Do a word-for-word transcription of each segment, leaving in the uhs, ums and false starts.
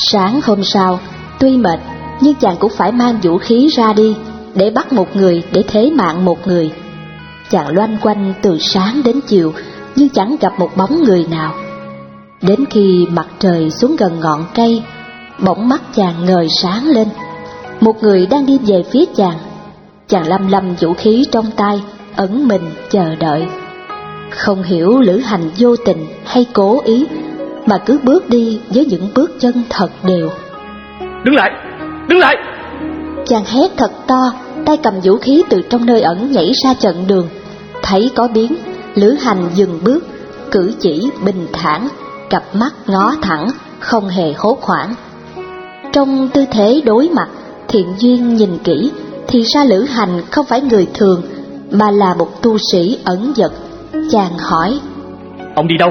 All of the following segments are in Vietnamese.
Sáng hôm sau, tuy mệt nhưng chàng cũng phải mang vũ khí ra đi để bắt một người, để thế mạng một người. Chàng loanh quanh từ sáng đến chiều nhưng chẳng gặp một bóng người nào. Đến khi mặt trời xuống gần ngọn cây, bỗng mắt chàng ngời sáng lên. Một người đang đi về phía chàng. Chàng lăm lăm vũ khí trong tay, ẩn mình chờ đợi. Không hiểu lữ hành vô tình hay cố ý, mà cứ bước đi với những bước chân thật đều. Đứng lại! Đứng lại! Chàng hét thật to, tay cầm vũ khí từ trong nơi ẩn nhảy ra chặn đường. Thấy có biến, lữ hành dừng bước, cử chỉ bình thản, cặp mắt ngó thẳng, không hề hốt hoảng. Trong tư thế đối mặt, Thiện Duyên nhìn kỹ thì ra lữ hành không phải người thường, mà là một tu sĩ ẩn dật. Chàng hỏi: Ông đi đâu?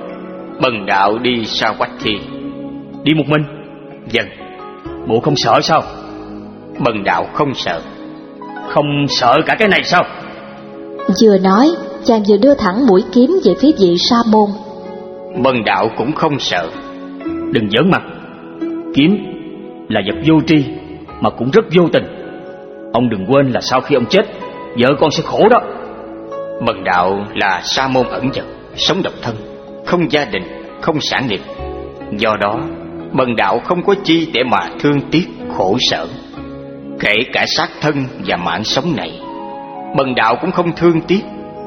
Bần đạo đi Sa Quách Thiên. Đi một mình? Vâng. Bộ không sợ sao? Bần đạo không sợ. Không sợ cả cái này sao? Vừa nói, chàng vừa đưa thẳng mũi kiếm về phía vị sa môn. Bần đạo cũng không sợ. Đừng giỡn mặt. Kiếm là vật vô tri mà cũng rất vô tình. Ông đừng quên là sau khi ông chết, vợ con sẽ khổ đó. Bần đạo là sa môn ẩn dật, sống độc thân, không gia đình, không sản nghiệp. Do đó bần đạo không có chi để mà thương tiếc khổ sở. Kể cả xác thân và mạng sống này, bần đạo cũng không thương tiếc.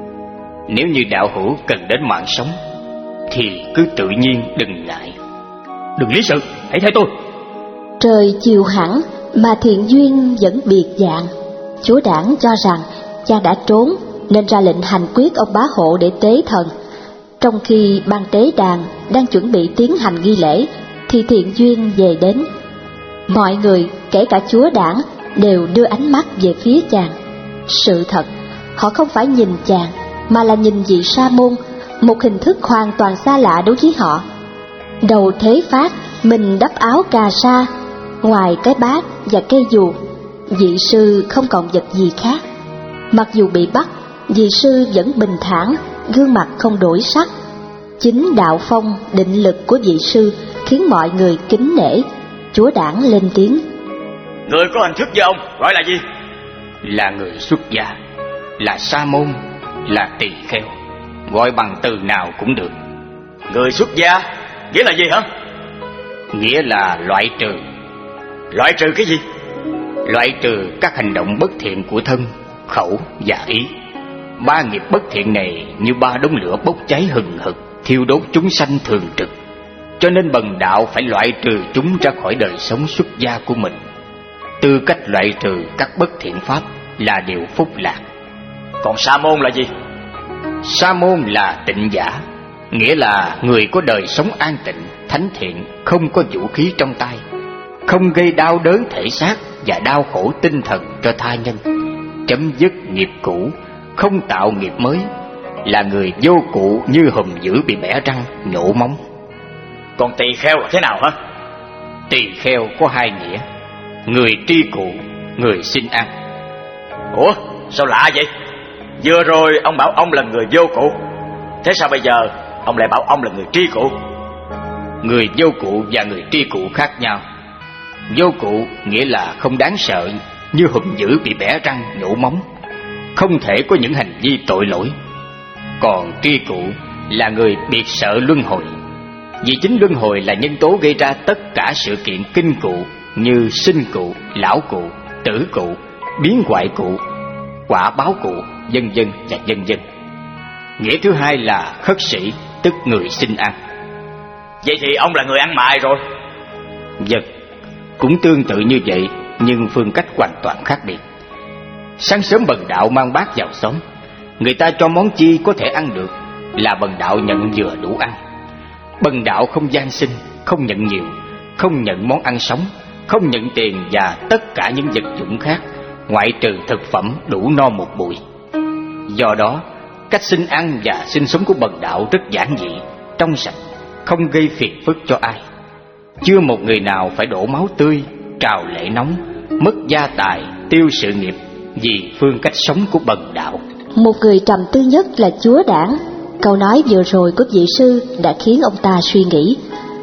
Nếu như đạo hữu cần đến mạng sống thì cứ tự nhiên đừng ngại. Đừng lý sự, hãy theo tôi. Trời chiều hẳn mà Thiện Duyên vẫn biệt dạng. Chúa Đảng cho rằng cha đã trốn nên ra lệnh hành quyết ông bá hộ để tế thần. Trong khi ban tế đàn đang chuẩn bị tiến hành nghi lễ thì Thiện Duyên về đến. Mọi người, kể cả Chúa Đảng, đều đưa ánh mắt về phía chàng. Sự thật, họ không phải nhìn chàng mà là nhìn vị sa môn, một hình thức hoàn toàn xa lạ đối với họ. Đầu thế phát, mình đắp áo cà sa, ngoài cái bát và cây dù, vị sư không còn vật gì khác. Mặc dù bị bắt, vị sư vẫn bình thản, gương mặt không đổi sắc. Chính đạo phong, định lực của vị sư khiến mọi người kính nể. Chúa Đảng lên tiếng: Người có hình thức với ông gọi là gì? Là người xuất gia, là sa môn, là tỳ kheo, gọi bằng từ nào cũng được. Người xuất gia nghĩa là gì hả? Nghĩa là loại trừ. Loại trừ cái gì? Loại trừ các hành động bất thiện của thân, khẩu và ý. Ba nghiệp bất thiện này như ba đống lửa bốc cháy hừng hực, thiêu đốt chúng sanh thường trực. Cho nên bần đạo phải loại trừ chúng ra khỏi đời sống xuất gia của mình. Tư cách loại trừ các bất thiện pháp là điều phúc lạc. Còn sa môn là gì? Sa môn là tịnh giả, nghĩa là người có đời sống an tịnh, thánh thiện, không có vũ khí trong tay, không gây đau đớn thể xác và đau khổ tinh thần cho tha nhân, chấm dứt nghiệp cũ, không tạo nghiệp mới, là người vô cụ như hùm dữ bị bẻ răng, nhổ móng. Còn tỳ kheo là thế nào hả? Tỳ kheo có hai nghĩa: người tri cụ, người xin ăn. Ủa, sao lạ vậy? Vừa rồi ông bảo ông là người vô cụ, thế sao bây giờ ông lại bảo ông là người tri cụ? Người vô cụ và người tri cụ khác nhau. Vô cụ nghĩa là không đáng sợ, như hùm dữ bị bẻ răng, nhổ móng, không thể có những hành vi tội lỗi. Còn tri cụ là người biệt sợ luân hồi, vì chính luân hồi là nhân tố gây ra tất cả sự kiện kinh cụ như sinh cụ, lão cụ, tử cụ, biến hoại cụ, quả báo cụ, vân vân và vân vân. Nghĩa thứ hai là khất sĩ, tức người xin ăn. Vậy thì ông là người ăn mày rồi. Vâng, cũng tương tự như vậy, nhưng phương cách hoàn toàn khác biệt. Sáng sớm bần đạo mang bát vào xóm, người ta cho món chi có thể ăn được là bần đạo nhận vừa đủ ăn. Bần đạo không gian sinh, không nhận nhiều, không nhận món ăn sống, không nhận tiền và tất cả những vật dụng khác, ngoại trừ thực phẩm đủ no một bụi. Do đó, cách xin ăn và sinh sống của bần đạo rất giản dị, trong sạch, không gây phiền phức cho ai. Chưa một người nào phải đổ máu tươi, trào lệ nóng, mất gia tài, tiêu sự nghiệp vì phương cách sống của bần đạo. Một người trầm tư nhất là Chúa Đảng. Câu nói vừa rồi của vị sư đã khiến ông ta suy nghĩ.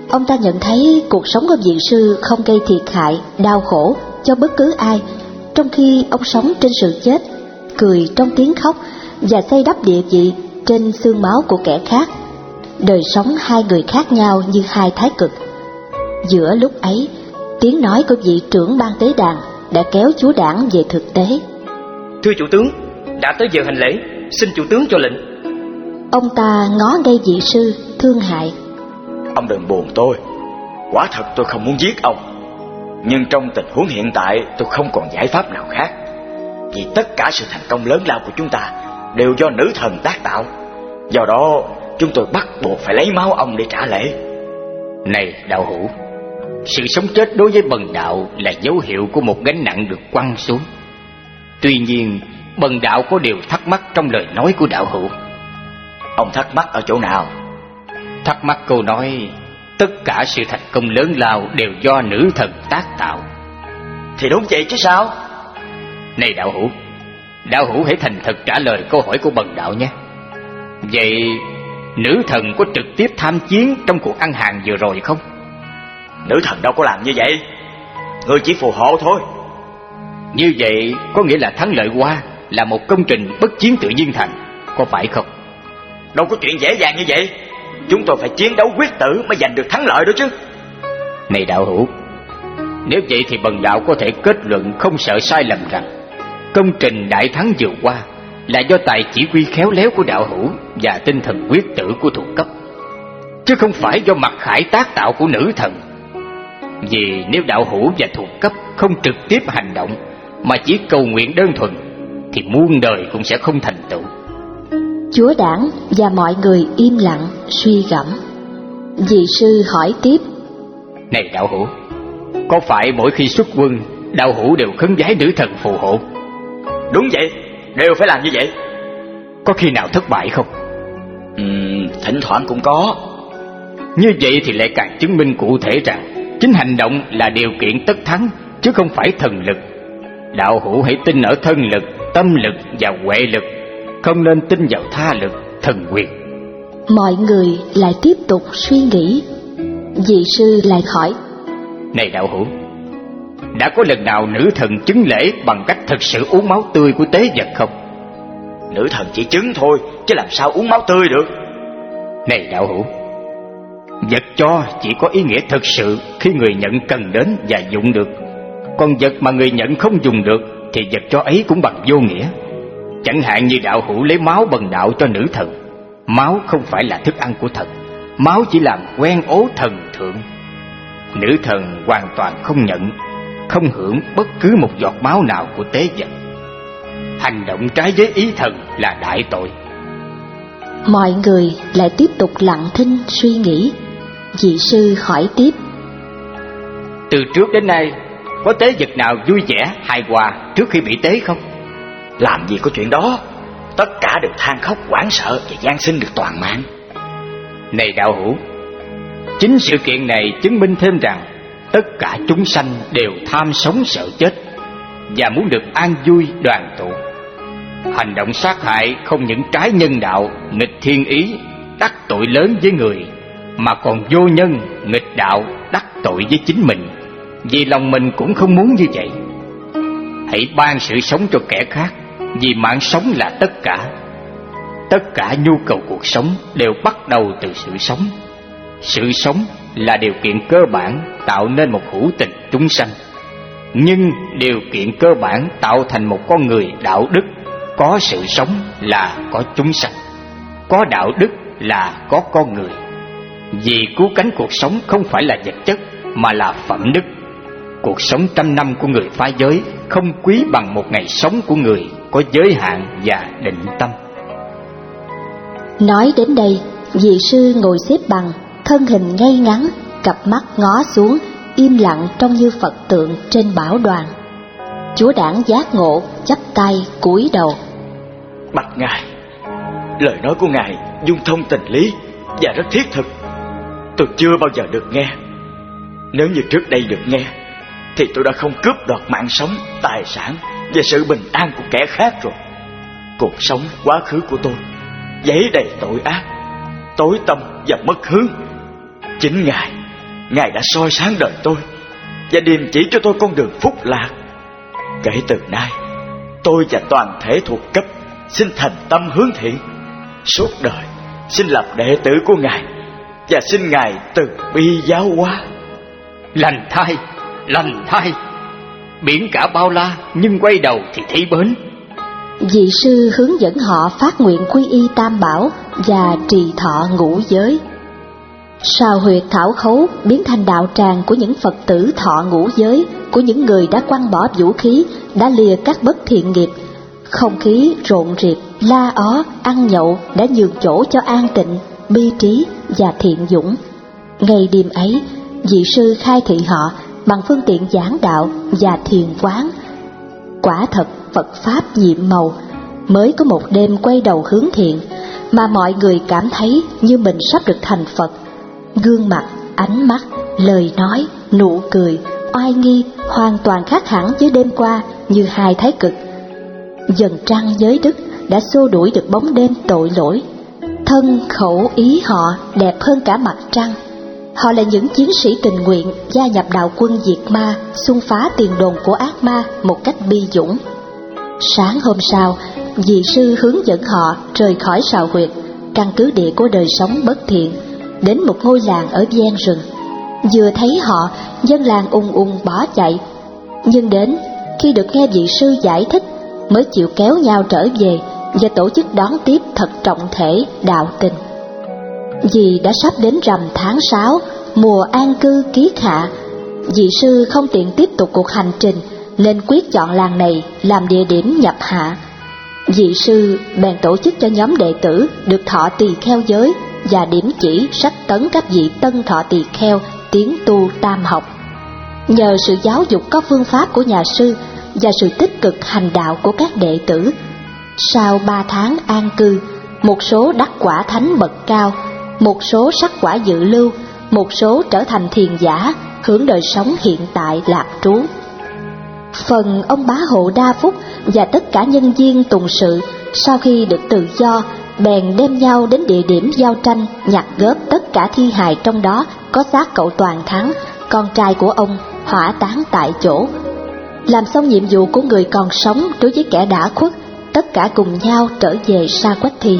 Ông ta nhận thấy cuộc sống của vị sư không gây thiệt hại, đau khổ cho bất cứ ai, trong khi ông sống trên sự chết, cười trong tiếng khóc và xây đắp địa vị trên xương máu của kẻ khác. Đời sống hai người khác nhau như hai thái cực. Giữa lúc ấy, tiếng nói của vị trưởng ban tế đàn đã kéo chúa Đảng về thực tế. Thưa chủ tướng, đã tới giờ hành lễ, xin chủ tướng cho lệnh. Ông ta ngó ngay vị sư, thương hại. Ông đừng buồn tôi, quả thật tôi không muốn giết ông, nhưng trong tình huống hiện tại tôi không còn giải pháp nào khác. Vì tất cả sự thành công lớn lao của chúng ta đều do nữ thần tác tạo. Do đó chúng tôi bắt buộc phải lấy máu ông để trả lễ. Này đạo hữu, sự sống chết đối với bần đạo là dấu hiệu của một gánh nặng được quăng xuống. Tuy nhiên bần đạo có điều thắc mắc trong lời nói của đạo hữu. Ông thắc mắc ở chỗ nào? Thắc mắc câu nói tất cả sự thành công lớn lao đều do nữ thần tác tạo. Thì đúng vậy chứ sao? Này đạo hữu, đạo hữu hãy thành thật trả lời câu hỏi của bần đạo nhé. Vậy nữ thần có trực tiếp tham chiến trong cuộc ăn hàng vừa rồi không? Nữ thần đâu có làm như vậy, người chỉ phù hộ thôi. Như vậy có nghĩa là thắng lợi qua là một công trình bất chiến tự nhiên thành, có phải không? Đâu có chuyện dễ dàng như vậy. Chúng tôi phải chiến đấu quyết tử mới giành được thắng lợi đó chứ. Này đạo hữu, nếu vậy thì bần đạo có thể kết luận không sợ sai lầm rằng công trình đại thắng vừa qua là do tài chỉ huy khéo léo của đạo hữu và tinh thần quyết tử của thuộc cấp, chứ không phải do mặc khải tác tạo của nữ thần. Vì nếu đạo hữu và thuộc cấp không trực tiếp hành động mà chỉ cầu nguyện đơn thuần thì muôn đời cũng sẽ không thành tựu. Chúa Đảng và mọi người im lặng suy gẫm. Vị sư hỏi tiếp. Này đạo hữu, có phải mỗi khi xuất quân đạo hữu đều khấn vái nữ thần phù hộ? Đúng vậy, đều phải làm như vậy. Có khi nào thất bại không? Uhm, thỉnh thoảng cũng có. Như vậy thì lại càng chứng minh cụ thể rằng chính hành động là điều kiện tất thắng, chứ không phải thần lực. Đạo hữu hãy tin ở thân lực, tâm lực và huệ lực, không nên tin vào tha lực, thần quyền. Mọi người lại tiếp tục suy nghĩ. Vị sư lại hỏi. Này đạo hữu, đã có lần nào nữ thần chứng lễ bằng cách thực sự uống máu tươi của tế vật không? Nữ thần chỉ chứng thôi, chứ làm sao uống máu tươi được? Này đạo hữu, vật cho chỉ có ý nghĩa thực sự khi người nhận cần đến và dụng được. Còn vật mà người nhận không dùng được thì vật cho ấy cũng bằng vô nghĩa. Chẳng hạn như đạo hữu lấy máu bần đạo cho nữ thần. Máu không phải là thức ăn của thần, máu chỉ làm quen ố thần thượng. Nữ thần hoàn toàn không nhận, không hưởng bất cứ một giọt máu nào của tế vật. Hành động trái với ý thần là đại tội. Mọi người lại tiếp tục lặng thinh suy nghĩ. Vị sư hỏi tiếp. Từ trước đến nay có tế vật nào vui vẻ, hài hòa trước khi bị tế không? Làm gì có chuyện đó. Tất cả đều than khóc hoảng sợ và van xin được toàn mạng. Này đạo hữu, chính sự kiện này chứng minh thêm rằng tất cả chúng sanh đều tham sống sợ chết và muốn được an vui đoàn tụ. Hành động sát hại không những trái nhân đạo, nghịch thiên ý, đắc tội lớn với người, mà còn vô nhân, nghịch đạo, đắc tội với chính mình, vì lòng mình cũng không muốn như vậy. Hãy ban sự sống cho kẻ khác, vì mạng sống là tất cả. Tất cả nhu cầu cuộc sống đều bắt đầu từ sự sống. Sự sống là điều kiện cơ bản tạo nên một hữu tình chúng sanh. Nhưng điều kiện cơ bản tạo thành một con người đạo đức. Có sự sống là có chúng sanh, có đạo đức là có con người. Vì cứu cánh cuộc sống không phải là vật chất mà là phẩm đức. Cuộc sống trăm năm của người phá giới không quý bằng một ngày sống của người có giới hạn và định tâm. Nói đến đây, vị sư ngồi xếp bằng, thân hình ngay ngắn, cặp mắt ngó xuống, im lặng trông như Phật tượng trên bảo đoàn. Chúa Đảng giác ngộ, chắp tay cúi đầu. Bạch ngài, lời nói của ngài dung thông tình lý và rất thiết thực. Tôi chưa bao giờ được nghe. Nếu như trước đây được nghe thì tôi đã không cướp đoạt mạng sống, tài sản và sự bình an của kẻ khác rồi. Cuộc sống quá khứ của tôi dấy đầy tội ác, tối tâm và mất hướng. Chính ngài Ngài đã soi sáng đời tôi và điềm chỉ cho tôi con đường phúc lạc. Kể từ nay, tôi và toàn thể thuộc cấp xin thành tâm hướng thiện, suốt đời xin làm đệ tử của Ngài và xin Ngài từ bi giáo hóa. Lành thay, lành thay, biển cả bao la nhưng quay đầu thì thấy bến. Vị sư hướng dẫn họ phát nguyện quy y Tam Bảo và trì thọ ngũ giới. Sao huyệt thảo khấu biến thành đạo tràng của những Phật tử thọ ngũ giới, của những người đã quăng bỏ vũ khí, đã lìa các bất thiện nghiệp. Không khí rộn rịp, la ó, ăn nhậu đã nhường chỗ cho an tịnh, bi trí và thiện dũng. Ngày đêm ấy, vị sư khai thị họ bằng phương tiện giảng đạo và thiền quán. Quả thật Phật Pháp nhiệm màu, mới có một đêm quay đầu hướng thiện mà mọi người cảm thấy như mình sắp được thành Phật. Gương mặt, ánh mắt, lời nói, nụ cười, oai nghi hoàn toàn khác hẳn với đêm qua như hai thái cực. Dần trăng giới đức đã xua đuổi được bóng đêm tội lỗi. Thân khẩu ý họ đẹp hơn cả mặt trăng. Họ là những chiến sĩ tình nguyện gia nhập đạo quân diệt ma, xung phá tiền đồn của ác ma một cách bi dũng. Sáng hôm sau, vị sư hướng dẫn họ rời khỏi Sào Huyệt, căn cứ địa của đời sống bất thiện, đến một ngôi làng ở ven rừng. Vừa thấy họ, dân làng ung ung bỏ chạy, nhưng đến khi được nghe vị sư giải thích mới chịu kéo nhau trở về và tổ chức đón tiếp thật trọng thể đạo tình. Vì đã sắp đến rằm tháng sáu, mùa an cư kiết hạ, vị sư không tiện tiếp tục cuộc hành trình nên quyết chọn làng này làm địa điểm nhập hạ. Vị sư bèn tổ chức cho nhóm đệ tử được thọ tỳ kheo giới và điểm chỉ sách tấn các vị tân thọ tỳ kheo tiến tu tam học. Nhờ sự giáo dục có phương pháp của nhà sư và sự tích cực hành đạo của các đệ tử, sau ba tháng an cư, một số đắc quả thánh bậc cao, một số sắc quả dự lưu, một số trở thành thiền giả, hướng đời sống hiện tại lạc trú. Phần ông Bá Hộ Đa Phúc và tất cả nhân viên tùng sự sau khi được tự do bèn đem nhau đến địa điểm giao tranh, nhặt góp tất cả thi hài, trong đó có xác cậu Toàn Thắng, con trai của ông, hỏa táng tại chỗ. Làm xong nhiệm vụ của người còn sống đối với kẻ đã khuất, tất cả cùng nhau trở về Sa Quách Thì.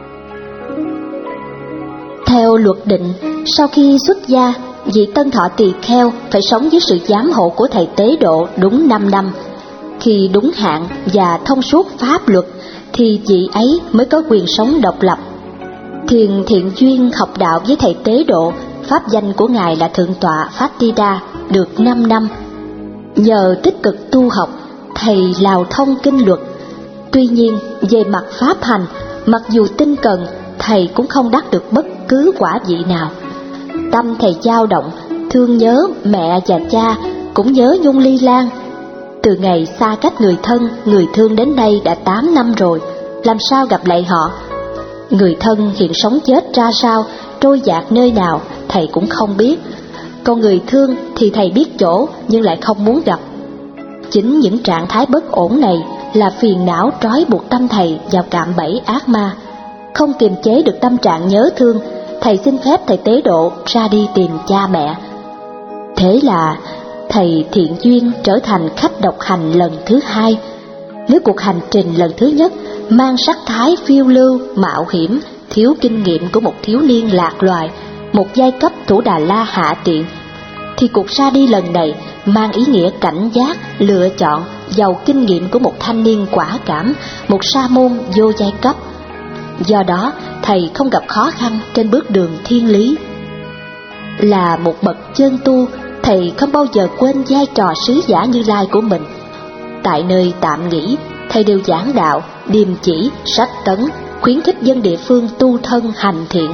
Theo luật định, sau khi xuất gia, vị tân thọ tỳ kheo phải sống dưới sự giám hộ của thầy tế độ đúng năm năm. Khi đúng hạn và thông suốt pháp luật thì vị ấy mới có quyền sống độc lập. Thiền Thiện Duyên học đạo với thầy tế độ, pháp danh của ngài là Thượng tọa Fatida, được năm năm. Nhờ tích cực tu học, thầy lào thông kinh luật. Tuy nhiên, về mặt pháp hành, mặc dù tinh cần, thầy cũng không đắc được bất cứ quả vị nào. Tâm thầy dao động, thương nhớ mẹ và cha, cũng nhớ Nhung Ly Lan. Từ ngày xa cách người thân, người thương đến nay đã tám năm rồi, làm sao gặp lại họ? Người thân hiện sống chết ra sao, trôi dạt nơi nào, thầy cũng không biết. Còn người thương thì thầy biết chỗ nhưng lại không muốn gặp. Chính những trạng thái bất ổn này là phiền não trói buộc tâm thầy vào cạm bẫy ác ma. Không kiềm chế được tâm trạng nhớ thương, thầy xin phép thầy tế độ ra đi tìm cha mẹ. Thế là thầy Thiện Duyên trở thành khách độc hành lần thứ hai. Nếu cuộc hành trình lần thứ nhất mang sắc thái phiêu lưu, mạo hiểm, thiếu kinh nghiệm của một thiếu niên lạc loài, một giai cấp thủ Đà La hạ tiện, thì cuộc ra đi lần này mang ý nghĩa cảnh giác, lựa chọn, giàu kinh nghiệm của một thanh niên quả cảm, một sa môn vô giai cấp. Do đó, thầy không gặp khó khăn trên bước đường thiên lý. Là một bậc chân tu, thầy không bao giờ quên vai trò sứ giả Như Lai của mình. Tại nơi tạm nghỉ, thầy đều giảng đạo, điềm chỉ, sách tấn, khuyến khích dân địa phương tu thân hành thiện.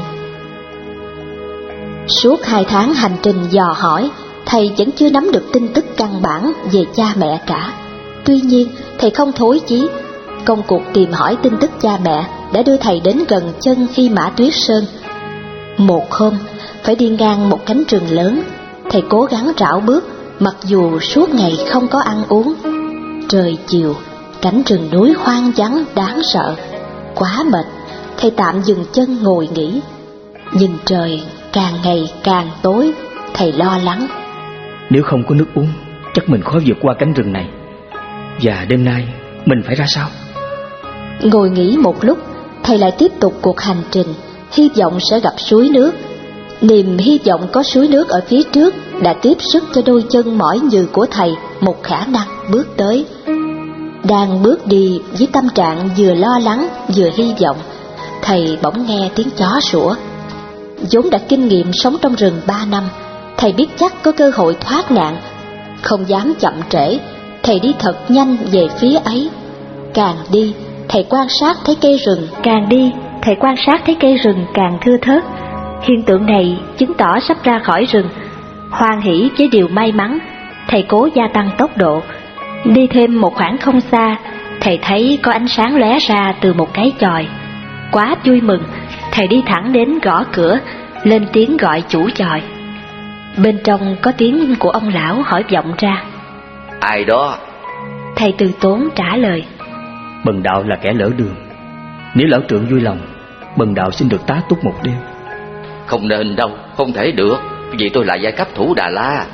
Suốt hai tháng hành trình dò hỏi, thầy vẫn chưa nắm được tin tức căn bản về cha mẹ cả. Tuy nhiên, thầy không thối chí. Công cuộc tìm hỏi tin tức cha mẹ đã đưa thầy đến gần chân Hy Mã Tuyết Sơn. Một hôm, phải đi ngang một cánh rừng lớn, thầy cố gắng rảo bước, mặc dù suốt ngày không có ăn uống. Trời chiều, cánh rừng núi hoang vắng đáng sợ. Quá mệt, thầy tạm dừng chân ngồi nghỉ. Nhìn trời càng ngày càng tối, thầy lo lắng. Nếu không có nước uống, chắc mình khó vượt qua cánh rừng này. Và đêm nay mình phải ra sao? Ngồi nghỉ một lúc, thầy lại tiếp tục cuộc hành trình, hy vọng sẽ gặp suối nước. Niềm hy vọng có suối nước ở phía trước đã tiếp sức cho đôi chân mỏi nhừ của thầy một khả năng bước tới. Đang bước đi với tâm trạng vừa lo lắng vừa hy vọng, thầy bỗng nghe tiếng chó sủa. Vốn đã kinh nghiệm sống trong rừng ba năm, thầy biết chắc có cơ hội thoát nạn. Không dám chậm trễ, thầy đi thật nhanh về phía ấy. Càng đi, thầy quan sát thấy cây rừng càng đi, thầy quan sát thấy cây rừng càng thưa thớt. Hiện tượng này chứng tỏ sắp ra khỏi rừng. Hoan hỉ với điều may mắn, thầy cố gia tăng tốc độ. Đi thêm một khoảng không xa, thầy thấy có ánh sáng lóe ra từ một cái chòi. Quá vui mừng, thầy đi thẳng đến gõ cửa, lên tiếng gọi chủ chòi. Bên trong có tiếng của ông lão hỏi vọng ra. Ai đó? Thầy từ tốn trả lời. Bần đạo là kẻ lỡ đường. Nếu lão trưởng vui lòng, bần đạo xin được tá túc một đêm. Không nên đâu, không thể được, vì tôi là giai cấp Thủ Đà La.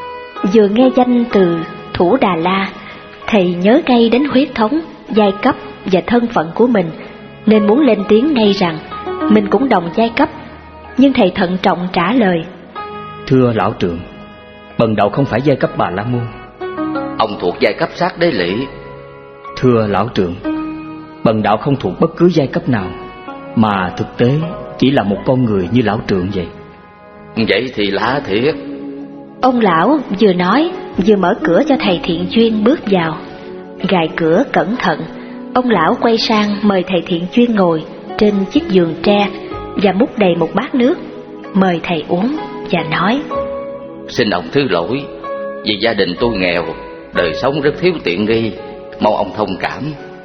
Vừa nghe danh từ Thủ Đà La, thầy nhớ ngay đến huyết thống, giai cấp và thân phận của mình, nên muốn lên tiếng ngay rằng mình cũng đồng giai cấp. Nhưng thầy thận trọng trả lời. Thưa lão trưởng, bần đạo không phải giai cấp Bà La Môn. Ông thuộc giai cấp Sát Đế Lỵ. Thưa lão trưởng, bần đạo không thuộc bất cứ giai cấp nào, mà thực tế chỉ là một con người như lão trưởng vậy. Vậy thì lạ thiệt. Ông lão vừa nói vừa mở cửa cho thầy Thiện Duyên bước vào. Gài cửa cẩn thận, ông lão quay sang mời thầy Thiện Duyên ngồi trên chiếc giường tre và múc đầy một bát nước, mời thầy uống và nói. Xin ông thứ lỗi, vì gia đình tôi nghèo, đời sống rất thiếu tiện nghi, mong ông thông cảm.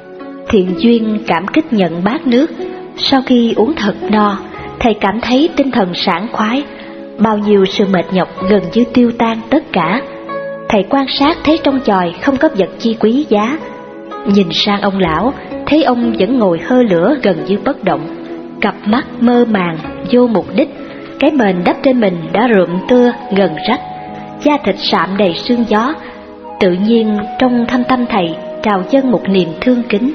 Thiện Duyên cảm kích nhận bát nước. Sau khi uống thật no, thầy cảm thấy tinh thần sảng khoái, bao nhiêu sự mệt nhọc gần như tiêu tan tất cả. Thầy quan sát thấy trong chòi không có vật chi quý giá. Nhìn sang ông lão, thấy ông vẫn ngồi hơ lửa gần như bất động, cặp mắt mơ màng vô mục đích. Cái mền đắp trên mình đã rượm tưa gần rách, da thịt sạm đầy sương gió. Tự nhiên trong thâm tâm thầy trào dâng một niềm thương kính.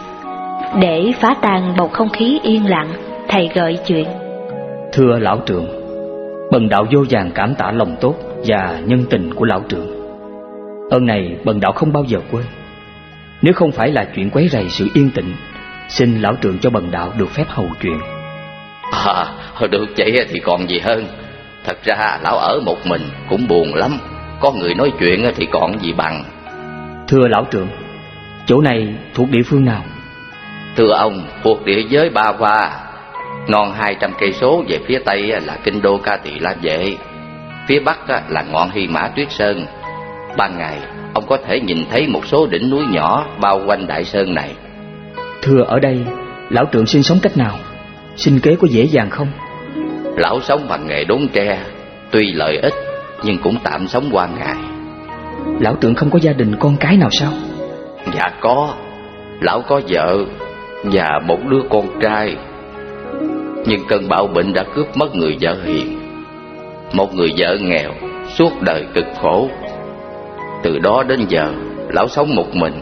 Để phá tan bầu không khí yên lặng, thầy gợi chuyện. Thưa lão trưởng, bần đạo vô vàn cảm tạ lòng tốt và nhân tình của lão trưởng. Ơn này bần đạo không bao giờ quên. Nếu không phải là chuyện quấy rầy sự yên tĩnh, xin lão trưởng cho bần đạo được phép hầu chuyện. À, được vậy thì còn gì hơn. Thật ra lão ở một mình cũng buồn lắm, có người nói chuyện thì còn gì bằng. Thưa lão trưởng, chỗ này thuộc địa phương nào? Thưa ông, thuộc địa giới Ba Hoa, non hai trăm cây số về phía tây là kinh đô Ca Tỳ La Vệ, phía bắc là ngọn Hy Mã Tuyết Sơn. Ban ngày ông có thể nhìn thấy một số đỉnh núi nhỏ bao quanh đại sơn này. Thưa ở đây lão trưởng sinh sống cách nào? Sinh kế có dễ dàng không? Lão sống bằng nghề đốn tre, tuy lợi ích nhưng cũng tạm sống qua ngày. Lão trưởng không có gia đình con cái nào sao? Dạ có, lão có vợ và một đứa con trai. Nhưng cơn bạo bệnh đã cướp mất người vợ hiền, một người vợ nghèo, suốt đời cực khổ. Từ đó đến giờ lão sống một mình.